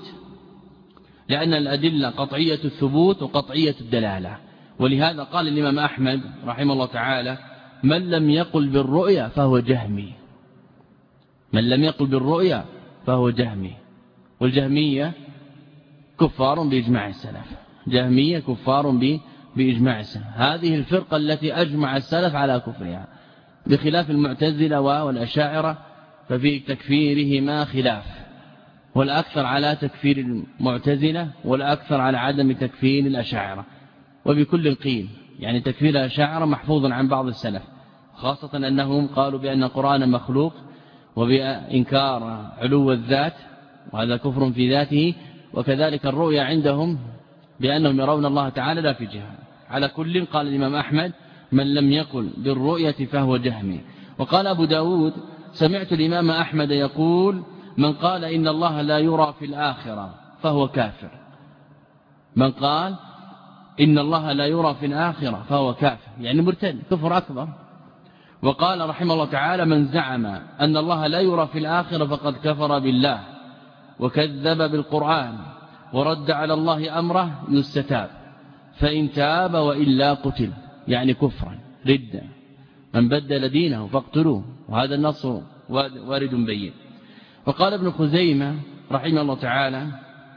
[SPEAKER 1] لأن الأدلة قطعية الثبوت وقطعية الدلالة. ولهذا قال الإمام أحمد رحمه الله تعالى: من لم يقل بالرؤيا فهو جهمي، من لم يقل بالرؤيا فهو جهمي. والجهمية كفار بإجماع السلف، جهمية كفار بإجماع السلف، هذه الفرقة التي أجمع السلف على كفرها، بخلاف المعتزلة والأشاعرة ففي تكفيرهما خلاف، والأكثر على تكفير المعتزلة والأكثر على عدم تكفير الأشاعرة. وبكل قيل يعني تكفير الأشاعرة محفوظ عن بعض السلف، خاصة أنهم قالوا بأن القرآن مخلوق، وبإنكار علو الذات وهذا كفر في ذاته، وكذلك الرؤيا عندهم بأنهم يرون الله تعالى لا في جهة. على كل قال الإمام أحمد: من لم يقل بالرؤية فهو جهمي. وقال أبو داود: سمعت الإمام أحمد يقول: من قال إن الله لا يرى في الآخرة فهو كافر. من قال إن الله لا يرى في الآخرة فهو كافر، يعني مرتد، كفر أكبر. وقال رحمه الله تعالى: من زعم أن الله لا يرى في الآخرة فقد كفر بالله وكذب بالقرآن ورد على الله أمره يستتاب، فإن تاب وإلا قتل، يعني كفرا ردا. من بدل دينه فاقتلوه، وهذا النص وارد بين. وقال ابن خزيمة رحمه الله تعالى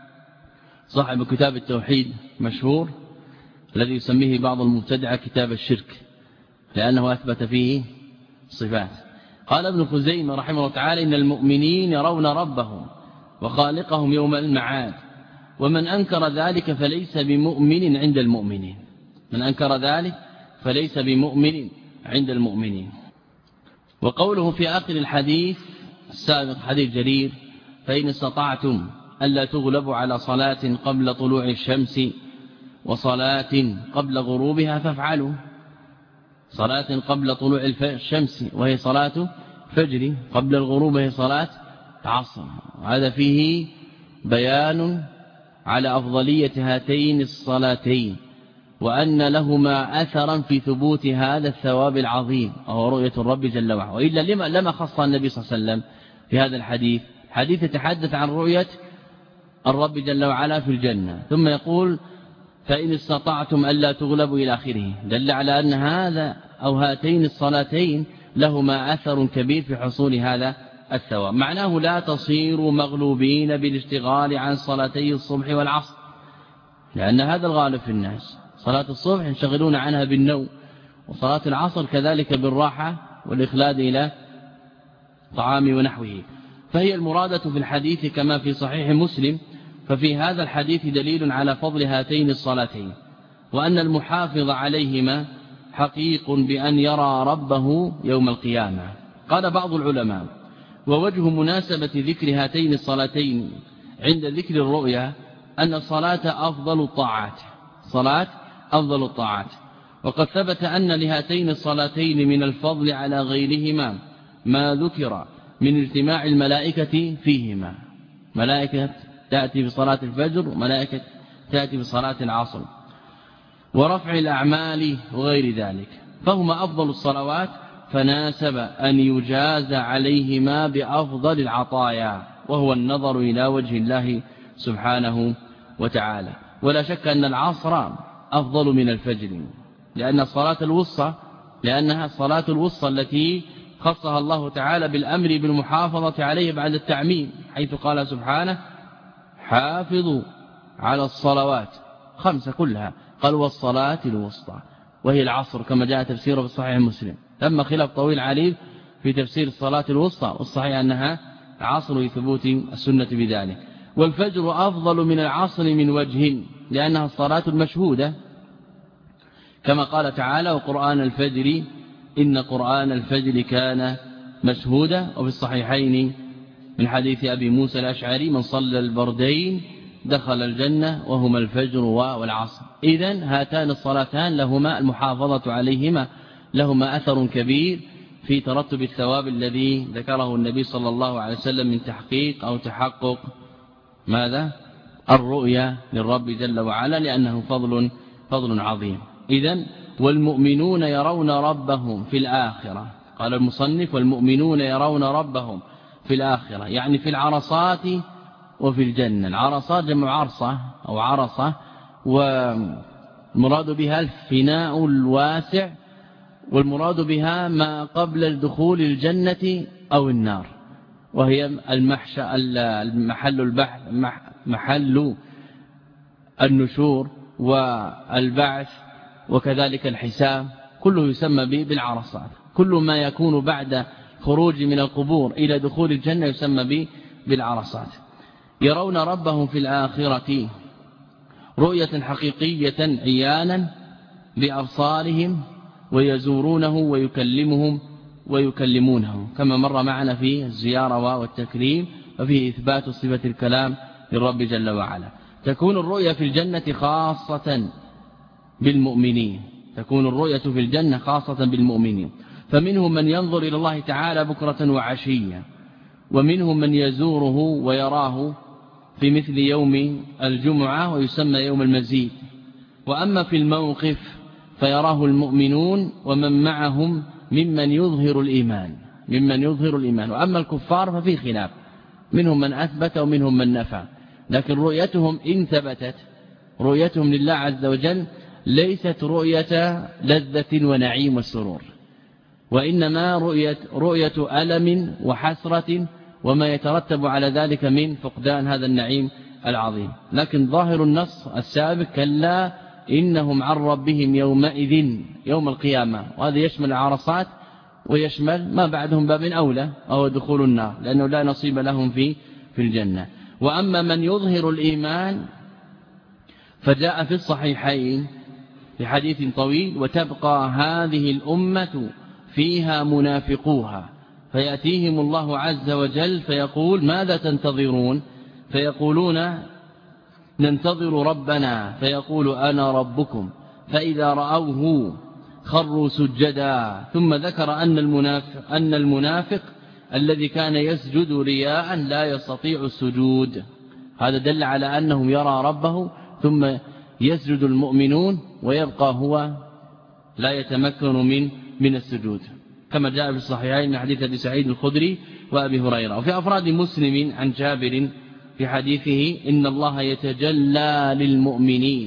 [SPEAKER 1] صاحب كتاب التوحيد مشهور الذي يسميه بعض المبتدعة كتاب الشرك، لأنه أثبت فيه صفات. قال ابن خزيمة رحمه الله تعالى: إن المؤمنين يرون ربهم وخالقهم يوم المعاد، ومن أنكر ذلك فليس بمؤمن عند المؤمنين. من أنكر ذلك فليس بمؤمن عند المؤمنين. وقوله في آخر الحديث السابق حديث جرير: فإن استطعتم ألا تغلبوا على صلاة قبل طلوع الشمس وصلاة قبل غروبها فافعلوا. صلاة قبل طلوع الشمس وهي صلاة فجر، قبل الغروب وهي صلاة عصر. هذا فيه بيان على أفضلية هاتين الصلاتين، وأن لهما أثرا في ثبوت هذا الثواب العظيم وهو رؤية الرب جل وعلا. وإلا لما خص النبي صلى الله عليه وسلم في هذا الحديث؟ حديث يتحدث عن رؤية الرب جل وعلا في الجنة، ثم يقول: فإن استطعتم ألا تغلبوا إلى آخره. دل على أن هذا أو هاتين الصلاتين لهما أثر كبير في حصول هذا الثواب. معناه لا تصيروا مغلوبين بالاشتغال عن صلاتي الصبح والعصر، لأن هذا الغالب في الناس، صلاة الصبح ينشغلون عنها بالنوم، وصلاة العصر كذلك بالراحة والإخلاد إلى طعام ونحوه. فهي المرادة في الحديث كما في صحيح مسلم. ففي هذا الحديث دليل على فضل هاتين الصلاتين، وأن المحافظ عليهما حقيق بأن يرى ربه يوم القيامة. قال بعض العلماء: ووجه مناسبة ذكر هاتين الصلاتين عند ذكر الرؤيا أن الصلاة أفضل الطاعات، صلاة أفضل الطاعات. وقد ثبت أن لهاتين الصلاتين من الفضل على غيرهما ما ذكر من اجتماع الملائكة فيهما، ملائكة تأتي بصلاة الفجر وملائكة تأتي بصلاة العصر، ورفع الأعمال وغير ذلك، فهما أفضل الصلوات، فناسب أن يجاز عليهما بأفضل العطايا، وهو النظر إلى وجه الله سبحانه وتعالى. ولا شك أن العصر أفضل من الفجر، لأنها الصلاة الوسطى التي خصها الله تعالى بالأمر بالمحافظة عليه بعد التعميم، حيث قال سبحانه: حافظوا على الصلوات 5 كلها، قال والصلاة الوسطى، وهي العصر كما جاء تفسيره في الصحيح مسلم. تم خلاف طويل عليه في تفسير الصلاة الوسطى، والصحيح أنها عصر لثبوت السنة بذلك. والفجر أفضل من العصر من وجه، لأنها الصلاة المشهودة، كما قال تعالى: وقرآن الفجر إن قرآن الفجر كان مشهودا. وفي الصحيحين من حديث أبي موسى الأشعري: من صلى البردين دخل الجنة، وهما الفجر والعصر. إذن هاتان الصلاتان لهما المحافظة عليهما لهما أثر كبير في ترتب الثواب الذي ذكره النبي صلى الله عليه وسلم من تحقيق أو تحقق ماذا؟ الرؤيا للرب جل وعلا، لأنه فضل عظيم. إذن والمؤمنون يرون ربهم في الآخرة، قال المصنف: والمؤمنون يرون ربهم في الآخرة، يعني في العرصات وفي الجنة. العرصات جمع عرصة أو عرصة، والمراد بها الفناء الواسع، والمراد بها ما قبل الدخول الجنة أو النار، وهي المحل البحث، محل النشور والبعث وكذلك الحساب، كله يسمى بالعرصات. كل ما يكون بعد خروج من القبور إلى دخول الجنة يسمى بالعرصات. يرون ربهم في الآخرة رؤية حقيقية عيانا بأبصارهم، ويزورونه ويكلمونه، كما مر معنا في الزيارة والتكريم، وفيه إثبات صفة الكلام للرب جل وعلا. تكون الرؤية في الجنة خاصة بالمؤمنين، تكون الرؤية في الجنة خاصة بالمؤمنين، فمنهم من ينظر إلى الله تعالى بكرة وعشية، ومنهم من يزوره ويراه في مثل يوم الجمعة ويسمى يوم المزيد. وأما في الموقف فيراه المؤمنون ومن معهم ممن يظهر الإيمان، وأما الكفار ففي خلاف، منهم من أثبت ومنهم من نفى. لكن رؤيتهم إن ثبتت، رؤيتهم لله عز وجل ليست رؤية لذة ونعيم والسرور، وإنما رؤية ألم وحسرة وما يترتب على ذلك من فقدان هذا النعيم العظيم. لكن ظاهر النص السابق: كلا إنهم عن ربهم يومئذ يوم القيامة، وهذا يشمل العرصات ويشمل ما بعدهم باب أولى، أو دخول النار، لأنه لا نصيب لهم في الجنة. وأما من يظهر الإيمان فجاء في الصحيحين في حديث طويل: وتبقى هذه الأمة فيها منافقوها، فيأتيهم الله عز وجل فيقول: ماذا تنتظرون؟ فيقولون: ننتظر ربنا، فيقول: أنا ربكم، فإذا رأوه خروا سجدا. ثم ذكر أن المنافق الذي كان يسجد رياء لا يستطيع السجود. هذا دل على أنه يرى ربه، ثم يسجد المؤمنون ويبقى هو لا يتمكن من السجود، كما جاء في الصحيحين من حديث أبي سعيد الخدري وأبي هريرة. وفي أفراد مسلم عن جابر في حديثه: إن الله يتجلى للمؤمنين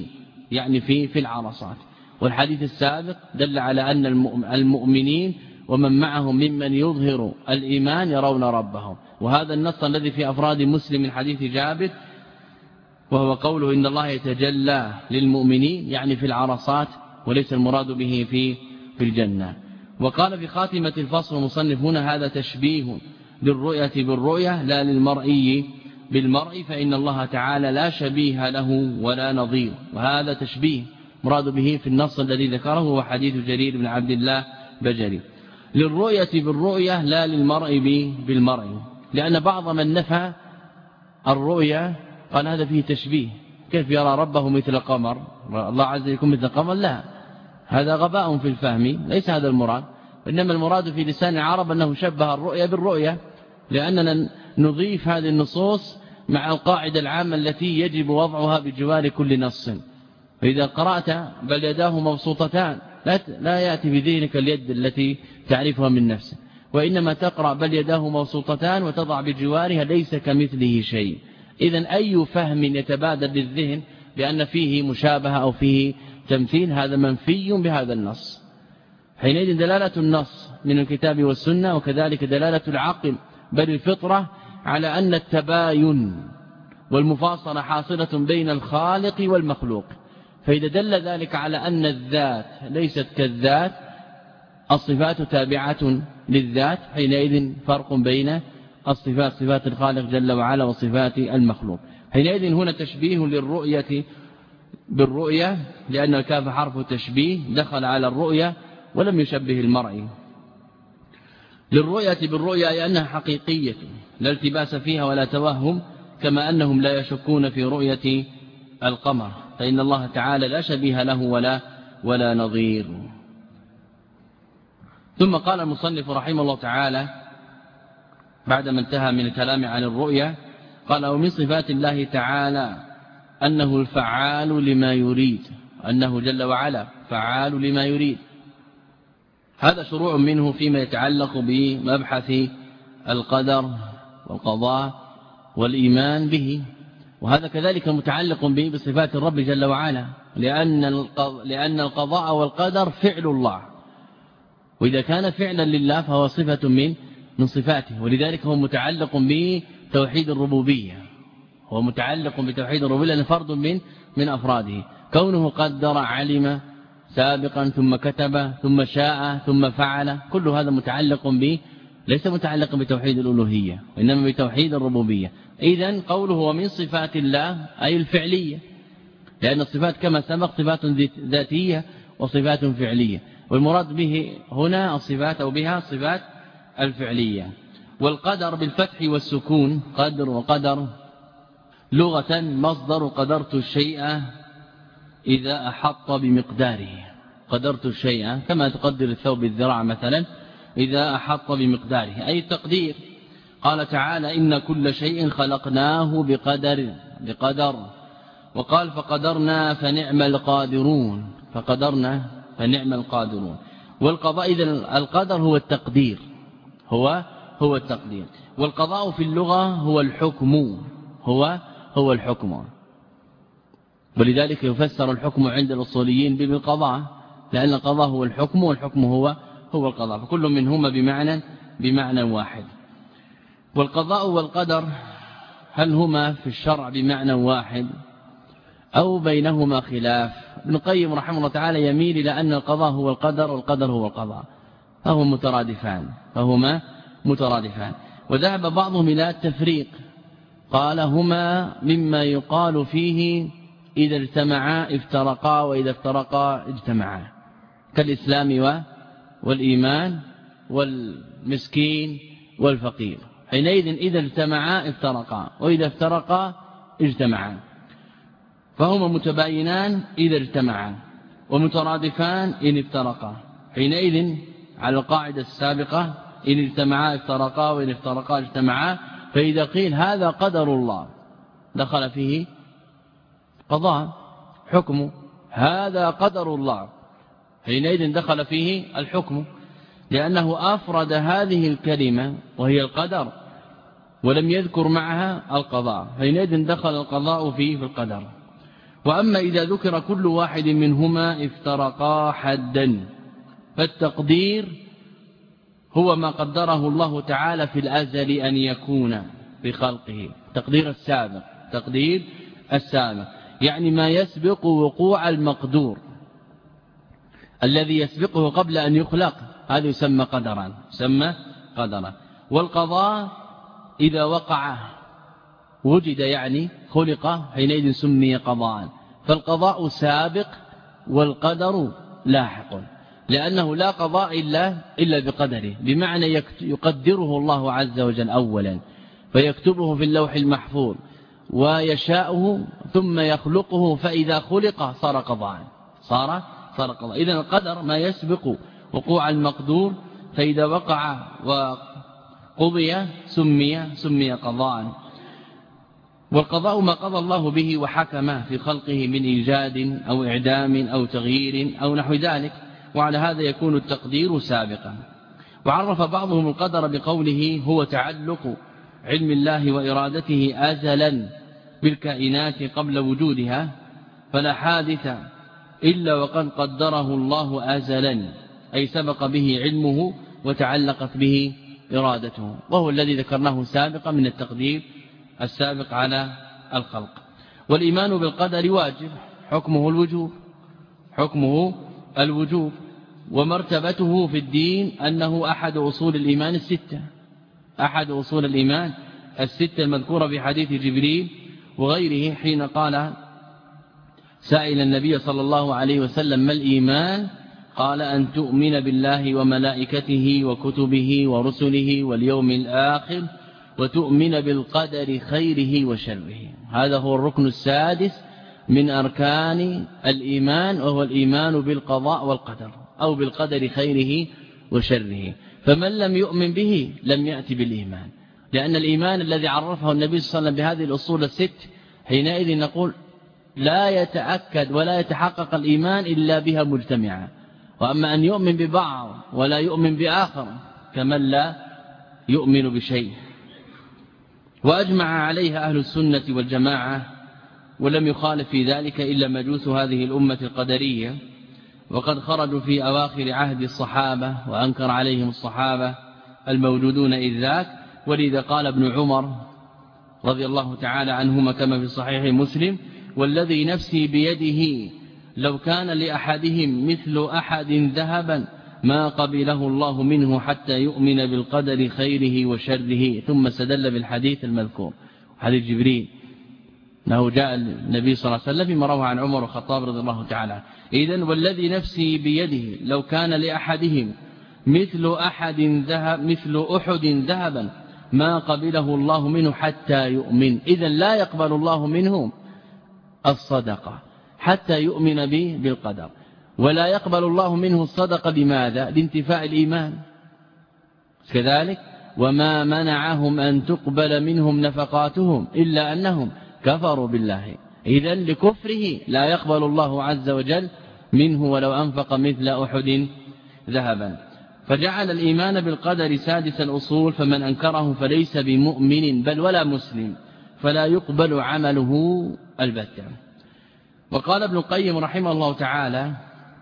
[SPEAKER 1] يعني في العرصات. والحديث السابق دل على أن المؤمنين ومن معهم ممن يظهر الإيمان يرون ربهم. وهذا النص الذي في أفراد مسلم من حديث جابر وهو قوله إن الله يتجلى للمؤمنين يعني في العرصات وليس المراد به في الجنة. وقال في خاتمة الفصل المصنف هنا هذا تشبيه للرؤية بالرؤية لا للمرئي بالمرء فإن الله تعالى لا شبيه له ولا نظير. وهذا تشبيه مراد به في النص الذي ذكره هو حديث جرير بن عبد الله بجري. للرؤية بالرؤية لا للمرء بالمرء لأن بعض من نفى الرؤية قال هذا فيه تشبيه كيف يرى ربه مثل قمر الله عز وجل يكون مثل قمر لا هذا غباء في الفهم ليس هذا المراد إنما المراد في لسان العرب أنه شبه الرؤية بالرؤية لأننا نضيف هذه النصوص مع القاعدة العامة التي يجب وضعها بجوار كل نص. فإذا قرأت بل يداه مبسوطتان لا يأتي بذهنك اليد التي تعرفها من نفسه وإنما تقرأ بل يداه مبسوطتان وتضع بجوارها ليس كمثله شيء. إذن أي فهم يتبادر للذهن بأن فيه مشابهة أو فيه تمثيل هذا منفي بهذا النص. حينئذ دلالة النص من الكتاب والسنة وكذلك دلالة العقل بل الفطرة على أن التباين والمفاصلة حاصلة بين الخالق والمخلوق. فإذا دل ذلك على أن الذات ليست كالذات الصفات تابعة للذات حينئذ فرق بين الصفات صفات الخالق جل وعلا وصفات المخلوق. حينئذ هنا تشبيه للرؤية بالرؤية لأن الكاف حرف تشبيه دخل على الرؤية ولم يشبه المرء. للرؤية بالرؤية لأنها حقيقية لا التباس فيها ولا توهم كما أنهم لا يشكون في رؤية القمر فإن الله تعالى لا شبيه له ولا نظير. ثم قال المصنف رحمه الله تعالى بعدما انتهى من الكلام عن الرؤية قال ومن صفات الله تعالى أنه الفعال لما يريد أنه جل وعلا فعال لما يريد. هذا شروع منه فيما يتعلق بمبحث القدر والقضاء والإيمان به وهذا كذلك متعلق به بصفات الرب جل وعلا لأن القضاء والقدر فعل الله وإذا كان فعلا لله فهو صفة من صفاته ولذلك هو متعلق بتوحيد الربوبية هو متعلق بتوحيد الربوبية لأنه فرد من أفراده كونه قدر علم سابقا ثم كتب ثم شاء ثم فعل كل هذا متعلق به ليس متعلق بتوحيد الألوهية وإنما بتوحيد الربوبية. إذن قوله ومن صفات الله أي الفعلية لأن الصفات كما سبق صفات ذاتية وصفات فعلية والمراد به هنا الصفات أو بها الصفات الفعلية. والقدر بالفتح والسكون قدر وقدر لغة مصدر قدرت الشيء إذا أحط بمقداره قدرت الشيء كما تقدر الثوب الذراع مثلا إذا أحط بمقداره أي التقدير. قال تعالى إن كل شيء خلقناه بقدر وقال فقدرنا فنعم القادرون فقدرنا فنعم القادرون. والقضاء إذن القدر هو التقدير هو التقدير والقضاء في اللغة هو الحكم هو الحكم ولذلك يفسر الحكم عند الأصوليين بالقضاء لأن القضاء هو الحكم والحكم هو القضاء فكل منهما بمعنى واحد. والقضاء والقدر هل هما في الشرع بمعنى واحد أو بينهما خلاف؟ ابن القيم رحمه الله تعالى يميل إلى أن القضاء هو القدر والقدر هو القضاء فهما مترادفان وذهب بعضهم إلى التفريق قال هما مما يقال فيه إذا اجتمعا افترقا وإذا افترقا اجتمعا كالإسلام والإيمان والمسكين والفقير حينئذ إذا اجتمعا افترقا وإذا افترقا اجتمعا فهما متباينان إذا اجتمعا ومترادفان إن افترقا حينئذ على القاعدة السابقة إن اجتمعا افترقا وإن افترقا اجتمعا فإذا قيل هذا قدر الله دخل فيه قضاء حكم هذا قدر الله حينئذ دخل فيه الحكم لأنه أفرد هذه الكلمة وهي القدر ولم يذكر معها القضاء حينئذ دخل القضاء فيه في القدر. وأما إذا ذكر كل واحد منهما افترقا حدا، فالتقدير هو ما قدره الله تعالى في الأزل أن يكون في خلقه، تقدير السابق يعني ما يسبق وقوع المقدور الذي يسبقه قبل أن يخلق، هذا يسمى قدرا. والقضاء إذا وقع وجد يعني خلق، حينئذ سمي قضاء. فالقضاء سابق والقدر لاحق، لأنه لا قضاء إلا بقدره، بمعنى يقدره الله عز وجل أولا فيكتبه في اللوح المحفوظ ويشاءه ثم يخلقه، فإذا خلق صار قضاء. إذن القدر ما يسبق وقوع المقدور، فإذا وقع وقضي سمي قضاء. والقضاء ما قضى الله به وحكم في خلقه من إيجاد أو إعدام أو تغيير أو نحو ذلك، وعلى هذا يكون التقدير سابقا. وعرف بعضهم القدر بقوله هو تعلق علم الله وإرادته أزلا بالكائنات قبل وجودها، فلا حادث إلا وقد قدره الله أزلا، أي سبق به علمه وتعلقت به إرادته، وهو الذي ذكرناه سابقا من التقدير السابق على الخلق. والإيمان بالقدر واجب، حكمه الوجوب، ومرتبته في الدين أنه أحد أصول الإيمان الستة المذكورة في حديث جبريل وغيره، حين قال سائل النبي صلى الله عليه وسلم ما الإيمان؟ قال أن تؤمن بالله وملائكته وكتبه ورسله واليوم الآخر وتؤمن بالقدر خيره وشره. هذا هو الركن السادس من أركان الإيمان، وهو الإيمان بالقضاء والقدر أو بالقدر خيره وشره. فمن لم يؤمن به لم يأتي بالإيمان، لأن الإيمان الذي عرفه النبي صلى الله عليه وسلم بهذه الأصول الست، حينئذ نقول لا يتأكد ولا يتحقق الإيمان إلا بها مجتمعا. وأما أن يؤمن ببعض ولا يؤمن بآخر كمن لا يؤمن بشيء. وأجمع عليها أهل السنة والجماعة، ولم يخالف في ذلك إلا مجوس هذه الأمة القدرية، وقد خرجوا في أواخر عهد الصحابة وأنكر عليهم الصحابة الموجودون إذ ذاك. ولذا قال ابن عمر رضي الله تعالى عنهما كما في صحيح مسلم والذي نفسي بيده لو كان لأحدهم مثل أحد ذهبا ما قبله الله منه حتى يؤمن بالقدر خيره وشره. ثم استدل بالحديث المذكور حديث جبريل أنه جاء النبي صلى الله عليه وسلم فيما روى عن عمر والخطاب رضي الله تعالى. إذن والذي نفسي بيده لو كان لأحدهم مثل أحد ذهبا ما قبله الله منه حتى يؤمن. إذن لا يقبل الله منهم الصدقة حتى يؤمن به بالقدر، ولا يقبل الله منه الصدقة بماذا؟ لانتفاء الإيمان. كذلك وما منعهم أن تقبل منهم نفقاتهم إلا أنهم كفروا بالله. إذن لكفره لا يقبل الله عز وجل منه ولو أنفق مثل أحد ذهبا. فجعل الإيمان بالقدر سادس الأصول، فمن أنكره فليس بمؤمن بل ولا مسلم، فلا يقبل عمله البتة. وقال ابن القيم رحمه الله تعالى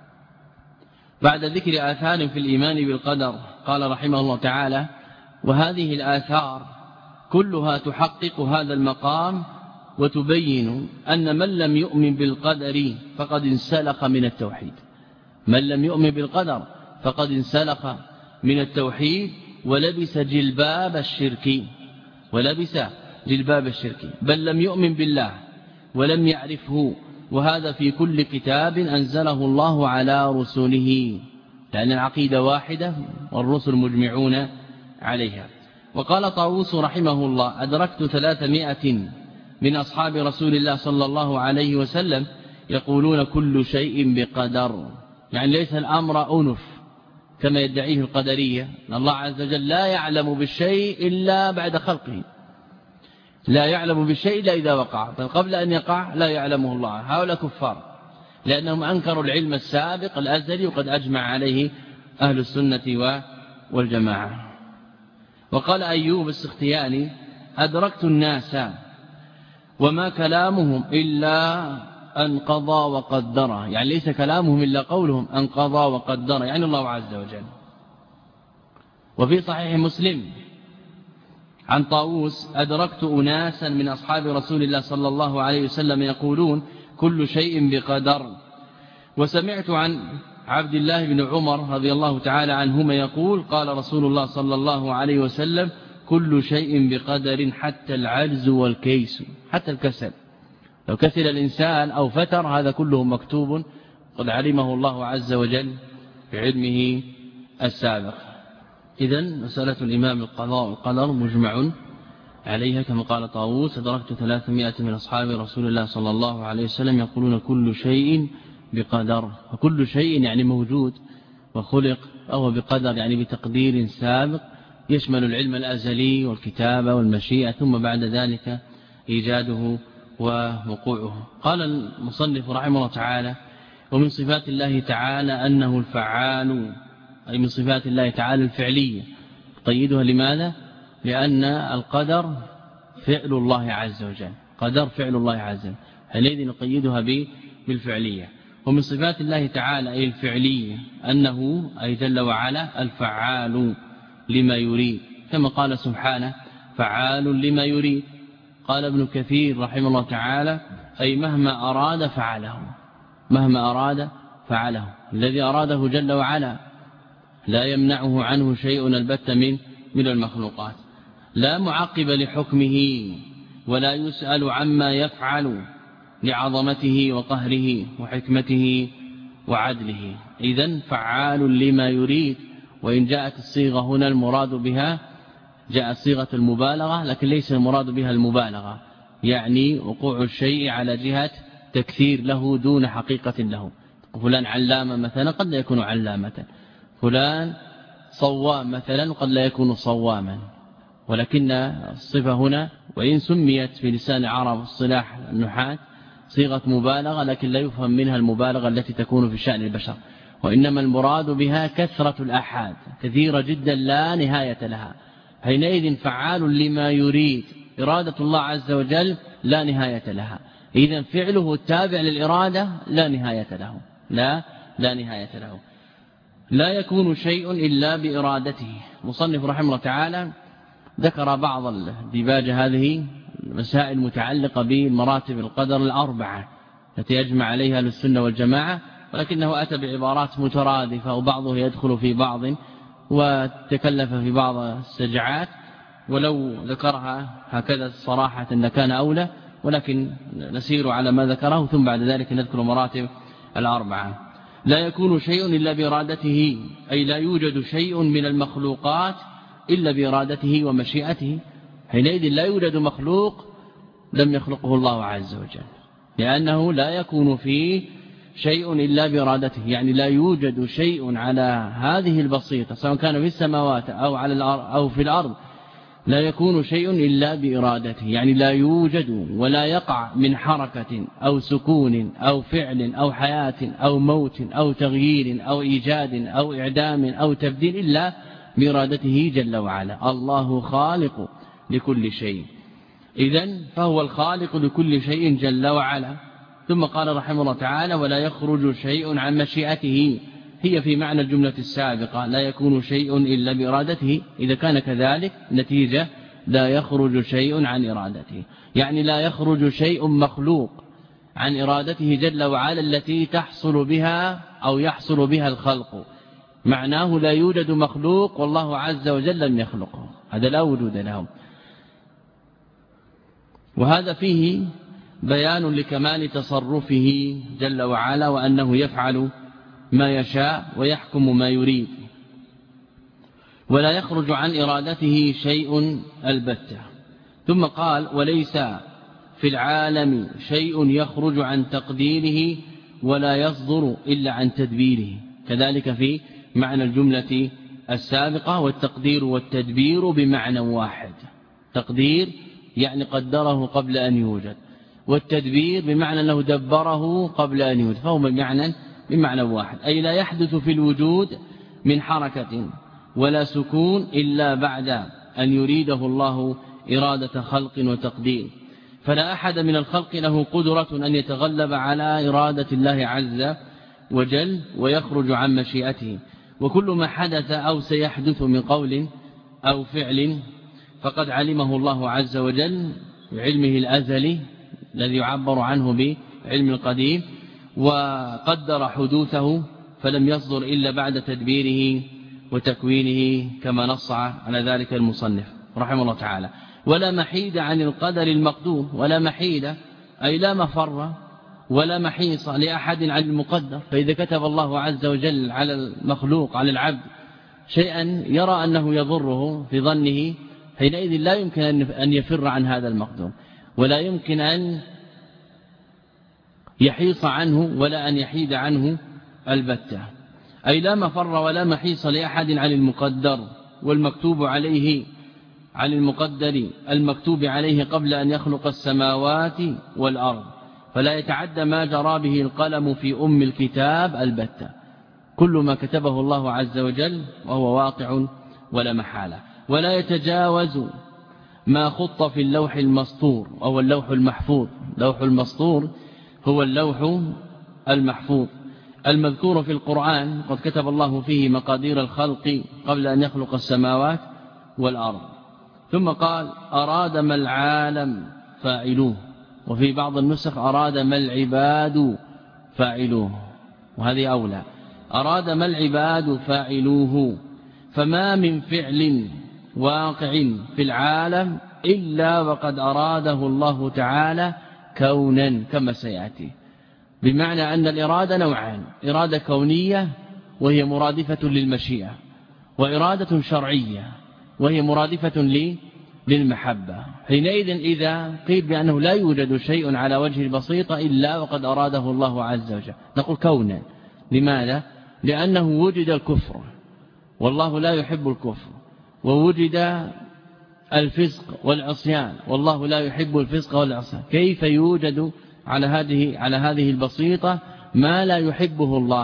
[SPEAKER 1] بعد ذكر آثار في الإيمان بالقدر، قال رحمه الله تعالى وهذه الآثار كلها تحقق هذا المقام وتبين أن من لم يؤمن بالقدر فقد انسلخ من التوحيد. من لم يؤمن بالقدر فقد انسلخ من التوحيد ولبس جلباب الشرك، بل لم يؤمن بالله ولم يعرفه، وهذا في كل كتاب أنزله الله على رسله، لأن العقيدة واحدة والرسل مجمعون عليها. وقال طاووس رحمه الله أدركت 300 من أصحاب رسول الله صلى الله عليه وسلم يقولون كل شيء بقدر، يعني ليس الأمر أنف كما يدعيه القدرية، أن الله عز وجل لا يعلم بالشيء إلا بعد خلقه، لا يعلم بالشيء إلا إذا وقع، فقبل أن يقع لا يعلمه الله. هؤلاء كفار لأنهم أنكروا العلم السابق الأزلي، وقد أجمع عليه أهل السنة والجماعة. وقال أيوب السختياني أدركت الناس وما كلامهم إلا أن قضى وقدر، يعني ليس كلامهم إلا قولهم أن قضى وقدر، يعني الله عز وجل. وفي صحيح مسلم عن طاووس: أدركت أناسا من أصحاب رسول الله صلى الله عليه وسلم يقولون كل شيء بقدر. وسمعت عن عبد الله بن عمر رضي الله تعالى عنهما يقول: قال رسول الله صلى الله عليه وسلم: كل شيء بقدر حتى العجز والكيس، حتى الكسل، لو كسل الإنسان أو فتر هذا كله مكتوب قد علمه الله عز وجل بعلمه السابق. إذن مسألة الإمام القضاء والقدر مجمع عليها، كما قال طاووس: أدركت 300 من أصحاب رسول الله صلى الله عليه وسلم يقولون كل شيء بقدر. وكل شيء يعني موجود وخلق، أو بقدر يعني بتقدير سابق يشمل العلم الأزلي والكتابة والمشيئة، ثم بعد ذلك إيجاده ووقوعه. قال المصنف رحمه الله تعالى: ومن صفات الله تعالى أنه الفعال، أي من صفات الله تعالى الفعلية. قيدها لماذا؟ لأن القدر فعل الله عز وجل، قدر فعل الله عز وجل، حينئذ نقيدها بالفعلية. ومن صفات الله تعالى أي الفعلية أنه أي جل وعلا الفعال لما يريد، كما قال سبحانه: فعال لما يريد. قال ابن كثير رحمه الله تعالى: أي مهما أراد فعله، مهما أراد فعله. الذي أراده جل وعلا لا يمنعه عنه شيء البت من المخلوقات، لا معقب لحكمه ولا يسأل عما يفعل لعظمته وقهره وحكمته وعدله. إذن فعال لما يريد. وإن جاءت الصيغة هنا المراد بها جاءت صيغة المبالغة، لكن ليس المراد بها المبالغة، يعني وقوع الشيء على جهة تكثير له دون حقيقة له. فلان علامة مثلا قد لا يكون علامة، فلان صوام مثلا قد لا يكون صواما. ولكن الصفة هنا وإن سميت في لسان العرب الصلاح النحاة صيغة مبالغة، لكن لا يفهم منها المبالغة التي تكون في شأن البشر، وإنما المراد بها كثرة الأحاد، كثيرة جدا لا نهاية لها. حينئذ فعال لما يريد، إرادة الله عز وجل لا نهاية لها. إذن فعله التابع للإرادة لا نهاية له، لا نهاية له. لا يكون شيء إلا بإرادته. مصنف رحمه الله تعالى ذكر بعض الديباج هذه المسائل المتعلقة بالمراتب القدر الأربعة التي يجمع عليها السنة والجماعة، ولكنه أتى بعبارات مترادفة وبعضه يدخل في بعض وتكلف في بعض السجعات، ولو ذكرها هكذا صراحة لكان أولى، ولكن نسير على ما ذكره ثم بعد ذلك نذكر مراتب الأربعة. لا يكون شيء إلا بإرادته، أي لا يوجد شيء من المخلوقات إلا بإرادته ومشيئته. حينئذ لا يوجد مخلوق لم يخلقه الله عز وجل، لأنه لا يكون فيه شيء إلا بإرادته، يعني لا يوجد شيء على هذه البسيطة سواء كان في السماوات أو على الأرض أو في الأرض، لا يكون شيء إلا بإرادته، يعني لا يوجد ولا يقع من حركة أو سكون أو فعل أو حياة أو موت أو تغيير أو إيجاد أو إعدام أو تبديل إلا بإرادته جل وعلا. الله خالق لكل شيء، إذن فهو الخالق لكل شيء جل وعلا. ثم قال رحمه الله تعالى: ولا يخرج شيء عن مشيئته، هي في معنى الجملة السابقة: لا يكون شيء إلا بإرادته. إذا كان كذلك نتيجة لا يخرج شيء عن إرادته، يعني لا يخرج شيء مخلوق عن إرادته جل وعلا التي تحصل بها أو يحصل بها الخلق. معناه لا يوجد مخلوق والله عز وجل لم يخلقه، هذا لا وجود له. وهذا فيه بيان لكمال تصرفه جل وعلا، وأنه يفعل ما يشاء ويحكم ما يريد، ولا يخرج عن إرادته شيء البتة. ثم قال: وليس في العالم شيء يخرج عن تقديره ولا يصدر إلا عن تدبيره. كذلك في معنى الجملة السابقة: والتقدير والتدبير بمعنى واحد. تقدير يعني قدره قبل أن يوجد، والتدبير بمعنى أنه دبره قبل أن يوجد، فهو بمعنى واحد، أي لا يحدث في الوجود من حركة ولا سكون إلا بعد أن يريده الله إرادة خلق وتقدير. فلا أحد من الخلق له قدرة أن يتغلب على إرادة الله عز وجل ويخرج عن مشيئته. وكل ما حدث أو سيحدث من قول أو فعل فقد علمه الله عز وجل بعلمه الأزلي الذي يعبر عنه بعلم القديم، وقدر حدوثه فلم يصدر إلا بعد تدبيره وتكوينه كما نص على ذلك المصنف رحمه الله تعالى. ولا محيد عن القدر المقدور، ولا محيد أي لا مفر ولا محيص لأحد عن المقدر. فإذا كتب الله عز وجل على المخلوق على العبد شيئا يرى أنه يضره في ظنه، حينئذ لا يمكن أن يفر عن هذا المقدور، ولا يمكن أن يحيص عنه ولا أن يحيد عنه البتة. أي لا مفر ولا محيص لأحد عن المقدر والمكتوب عليه، عن المقدر المكتوب عليه قبل أن يخلق السماوات والأرض، فلا يتعدى ما جرى به القلم في أم الكتاب البتة. كل ما كتبه الله عز وجل وهو واقع ولا محالة. ولا يتجاوز ما خط في اللوح المسطور وهو اللوح المحفوظ. اللوح المسطور هو اللوح المحفوظ المذكور في القرآن، قد كتب الله فيه مقادير الخلق قبل أن يخلق السماوات والأرض. ثم قال أراد ما العالم فاعلوه، وفي بعض النسخ أراد ما العباد فاعلوه، وهذه أولى. أراد ما العباد فاعلوه، فما من فعل واقع في العالم إلا وقد أراده الله تعالى كونا كما سيأتي. بمعنى أن الإرادة نوعان: إرادة كونية وهي مرادفة للمشيئة، وإرادة شرعية وهي مرادفة للمحبة. حينئذ إذا قيل بأنه لا يوجد شيء على وجه البسيطة إلا وقد أراده الله عز وجل، نقول كونا. لماذا؟ لأنه وجد الكفر والله لا يحب الكفر، ووجد الفسق والعصيان والله لا يحب الفسق والعصيان. كيف يوجد على هذه البسيطة ما لا يحبه الله؟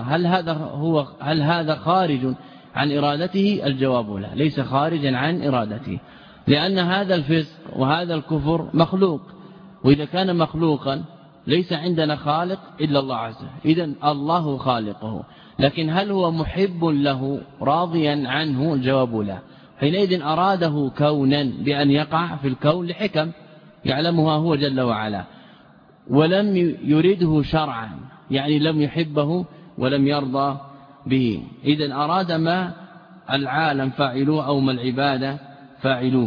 [SPEAKER 1] هل هذا خارج عن إرادته؟ الجواب لا، ليس خارجا عن إرادته، لأن هذا الفسق وهذا الكفر مخلوق، وإذا كان مخلوقا ليس عندنا خالق إلا الله عز وجل، إذن الله خالقه. لكن هل هو محب له راضيا عنه؟ الجواب لا. حينئذ أراده كونا بأن يقع في الكون لحكم يعلمها هو جل وعلا، ولم يرده شرعا، يعني لم يحبه ولم يرضى به. إذن أراد ما العالم فاعلوه أو ما العبادة فاعلوه،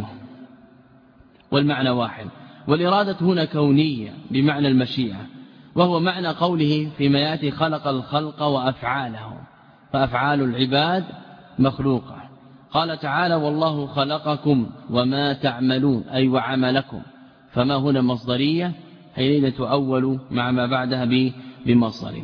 [SPEAKER 1] والمعنى واحد. والإرادة هنا كونية بمعنى المشيئة، وهو معنى قوله فيما يأتي خلق الخلق وأفعالهم، فأفعال العباد مخلوقة. قال تعالى والله خلقكم وما تعملون، أي وعملكم، فما هنا مصدرية حينئذ تؤول مع ما بعدها بمصدر.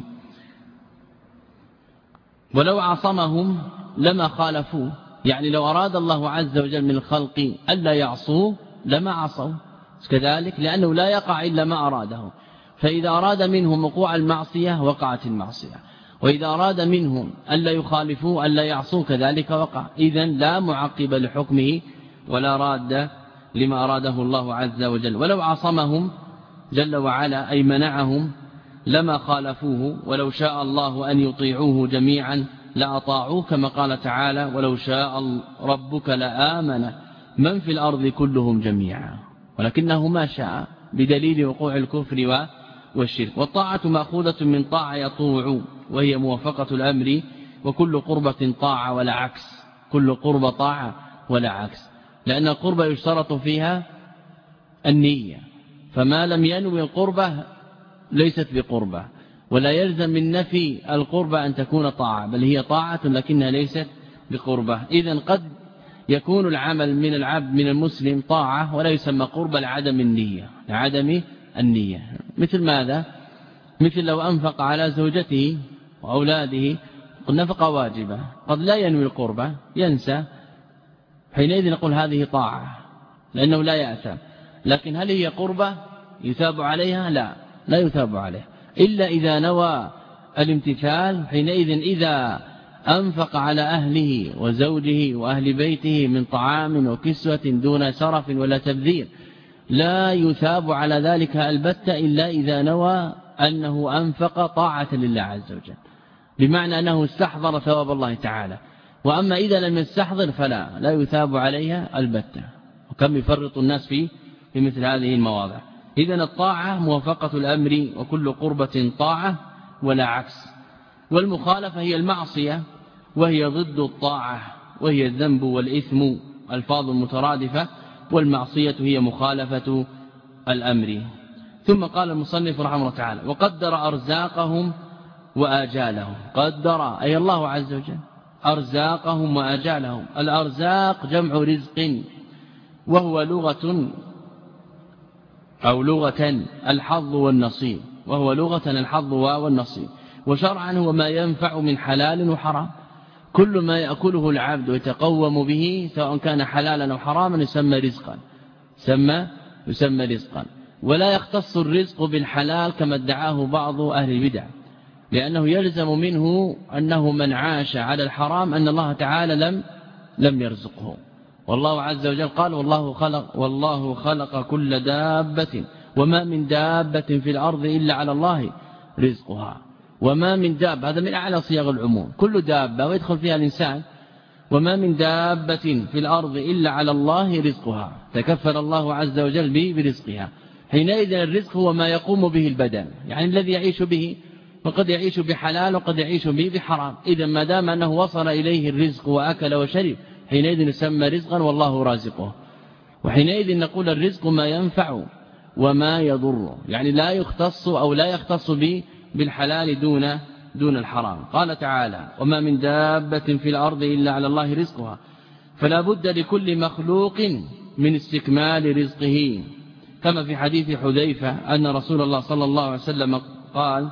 [SPEAKER 1] ولو عصمهم لما خالفوه، يعني لو أراد الله عز وجل من الخلق ألا يعصوه لما عصوا كذلك، لأنه لا يقع إلا ما أراده. فإذا أراد منهم وقوع المعصية وقعت المعصية، وإذا أراد منهم ألا يخالفوه ألا يعصوه كذلك وقع. إذن لا معقب لحكمه ولا راد لما أراده الله عز وجل. ولو عصمهم جل وعلا أي منعهم لما خالفوه، ولو شاء الله أن يطيعوه جميعا لأطاعوه، كما قال تعالى ولو شاء ربك لآمن من في الأرض كلهم جميعا، ولكنه ما شاء بدليل وقوع الكفر والشرك. والطاعة مأخوذة من طاعة يطوع، وهي موافقة الأمر، وكل قربة طاعة ولا عكس، كل قربة طاعة ولا عكس، لأن القربة يشترط فيها النية، فما لم ينوي القربة ليست بقربة، ولا يلزم من نفي القربة أن تكون طاعة، بل هي طاعة لكنها ليست بقربة. إذن قد يكون العمل من العبد من المسلم طاعة ولا يسمى قربة لعدم النية، لعدم النية. مثل ماذا؟ مثل لو أنفق على زوجته وأولاده نفقة واجبة، قد لا ينوي القربة ينسى، حينئذ نقول هذه طاعة لأنه لا يأثم. لكن هل هي قربة يثاب عليها؟ لا يثاب عليها إلا إذا نوى الامتثال. حينئذ إذا أنفق على أهله وزوجه وأهل بيته من طعام وكسوة دون سرف ولا تبذير، لا يثاب على ذلك البتة إلا إذا نوى أنه أنفق طاعة لله عز وجل، بمعنى أنه استحضر ثواب الله تعالى. وأما إذا لم يستحضر لا يثاب عليها البتة. وكم يفرط الناس في مثل هذه المواضع. إذن الطاعة موافقة الأمر، وكل قربة طاعة ولا عكس. والمخالفة هي المعصية، وهي ضد الطاعة، وهي الذنب والإثم، ألفاظ مترادفة، والمعصية هي مخالفة الأمر. ثم قال المصنف رحمه الله تعالى: وقدر أرزاقهم وآجالهم. قدر أي الله عز وجل أرزاقهم وآجالهم. الأرزاق جمع رزق، وهو لغة الحظ والنصيب، وهو لغة الحظ والنصيب. وشرعا هو ما ينفع من حلال وحرام. كل ما يأكله العبد ويتقوم به سواء كان حلالا أو حراما يسمى رزقا. ولا يختص الرزق بالحلال كما ادعاه بعض أهل البدع، لأنه يلزم منه أنه من عاش على الحرام أن الله تعالى لم يرزقه. والله عز وجل قال: والله خلق كل دابة وما من دابة في الأرض إلا على الله رزقها. وما من دابة، هذا من أعلى صيغ العموم، كل دابة ويدخل فيها الإنسان. وما من دابة في الأرض إلا على الله رزقها، تكفل الله عز وجل برزقها. حينئذ الرزق هو ما يقوم به البدن، يعني الذي يعيش به، وقد يعيش بحلال وقد يعيش به بحرام. إذا ما دام أنه وصل إليه الرزق وأكل وشرب، حينئذ يسمى رزقا والله رازقه. وحينئذ نقول الرزق ما ينفع وما يضر، يعني لا يختص بالحلال دون الحرام. قال تعالى: وما من دابة في الأرض إلا على الله رزقها. فلا بد لكل مخلوق من استكمال رزقه، كما في حديث حذيفة أن رسول الله صلى الله عليه وسلم قال: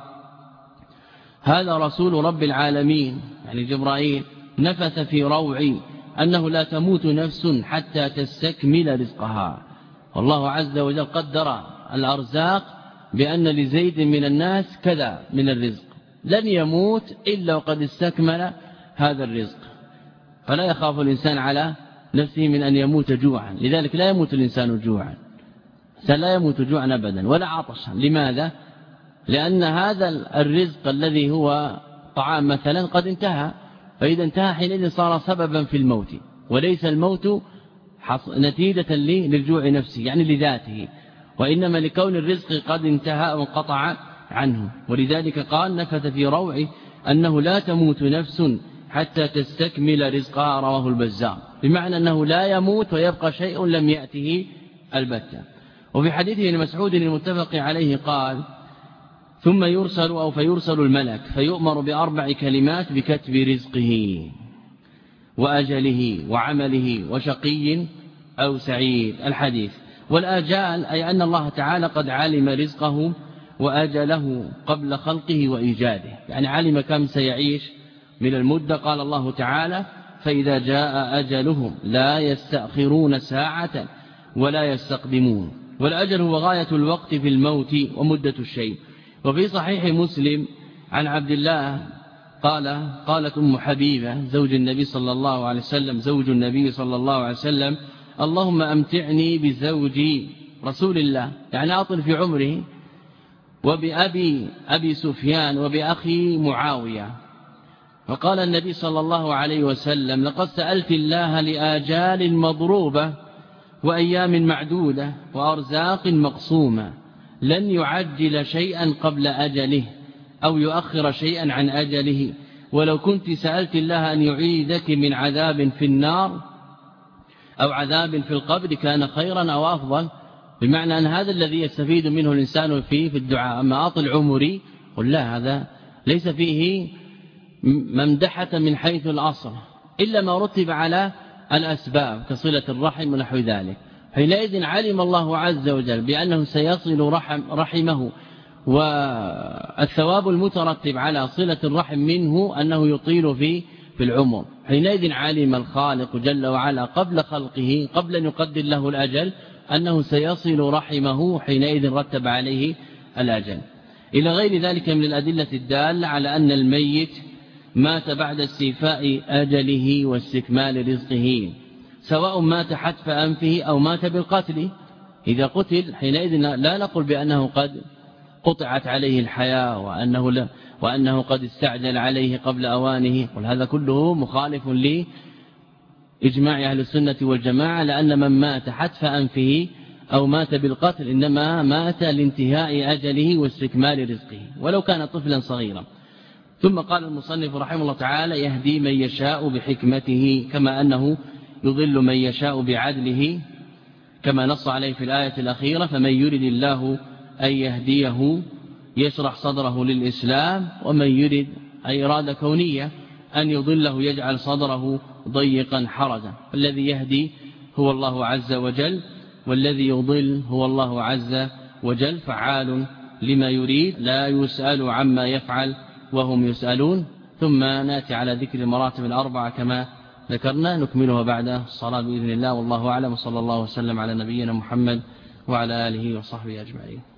[SPEAKER 1] هذا رسول رب العالمين، يعني جبرائيل، نفث في روعي أنه لا تموت نفس حتى تستكمل رزقها. والله عز وجل قدر الأرزاق بأن لزيد من الناس كذا من الرزق، لن يموت إلا وقد استكمل هذا الرزق. فلا يخاف الإنسان على نفسه من أن يموت جوعا، لذلك لا يموت الإنسان جوعا، لا يموت جوعا أبدا ولا عطشا. لماذا؟ لأن هذا الرزق الذي هو طعام مثلا قد انتهى، فإذا انتهى حينئذ صار سببا في الموت، وليس الموت نتيجة للجوع نفسه يعني لذاته، وإنما لكون الرزق قد انتهى وانقطع عنه. ولذلك قال: نفث في روعه أنه لا تموت نفس حتى تستكمل رزقها، رواه البزار، بمعنى أنه لا يموت ويبقى شيء لم يأته البتة. وفي حديثه لمسعود المتفق عليه قال: ثم فيرسل الملك فيؤمر بأربع كلمات بكتب رزقه وأجله وعمله وشقي أو سعيد. الحديث. والآجال أي أن الله تعالى قد علم رزقه وأجله قبل خلقه وإيجاده، يعني علم كم سيعيش من المدة. قال الله تعالى: فإذا جاء أجلهم لا يستأخرون ساعة ولا يستقدمون. والأجل هو غاية الوقت في الموت ومدة الشيء. وفي صحيح مسلم عن عبد الله قالت أم حبيبة زوج النبي صلى الله عليه وسلم: اللهم أمتعني بزوجي رسول الله، يعني أطل في عمره، وبأبي سفيان وبأخي معاوية. فقال النبي صلى الله عليه وسلم: لقد سألت الله لآجال مضروبة وأيام معدودة وأرزاق مقسومة، لن يعجل شيئا قبل أجله أو يؤخر شيئا عن أجله. ولو كنت سألت الله أن يعيدك من عذاب في النار أو عذاب في القبر كان خيرا أو أفضل. بمعنى أن هذا الذي يستفيد منه الإنسان في الدعاء. أما أطل عمري قل لا، هذا ليس فيه ممدحة من حيث الأصل، إلا ما رتب على الأسباب كصلة الرحم ونحو ذلك. حينئذ علم الله عز وجل بأنه سيصل رحمه، والثواب المترتب على صلة الرحم منه أنه يطيل في العمر. حينئذ علم الخالق جل وعلا قبل خلقه، قبل أن يقدر له الأجل، أنه سيصل رحمه، حينئذ رتب عليه الأجل. إلى غير ذلك من الأدلة الدالة على أن الميت مات بعد استيفاء أجله واستكمال رزقه، سواء مات حتف أنفه أو مات بالقتل. إذا قتل حينئذ لا نقول بأنه قد قطعت عليه الحياة وأنه قد استعجل عليه قبل أوانه، وهذا كله مخالف لإجماع أهل السنة والجماعة، لأن من مات حتف أنفه أو مات بالقتل إنما مات لانتهاء أجله واستكمال رزقه ولو كان طفلا صغيرا. ثم قال المصنف رحمه الله تعالى: يهدي من يشاء بحكمته، كما أنه يضل من يشاء بعدله كما نص عليه في الآية الأخيرة: فمن يرد الله أن يهديه يشرح صدره للإسلام، ومن يرد أي إرادة كونية أن يضله يجعل صدره ضيقا حرجا. الذي يهدي هو الله عز وجل، والذي يضل هو الله عز وجل، فعال لما يريد، لا يسأل عما يفعل وهم يسألون. ثم نأتي على ذكر المراتب الأربعة كما ذكرنا، نكملها بعد الصلاة بإذن الله، والله أعلم، وصلى الله وسلم على نبينا محمد وعلى آله وصحبه أجمعين.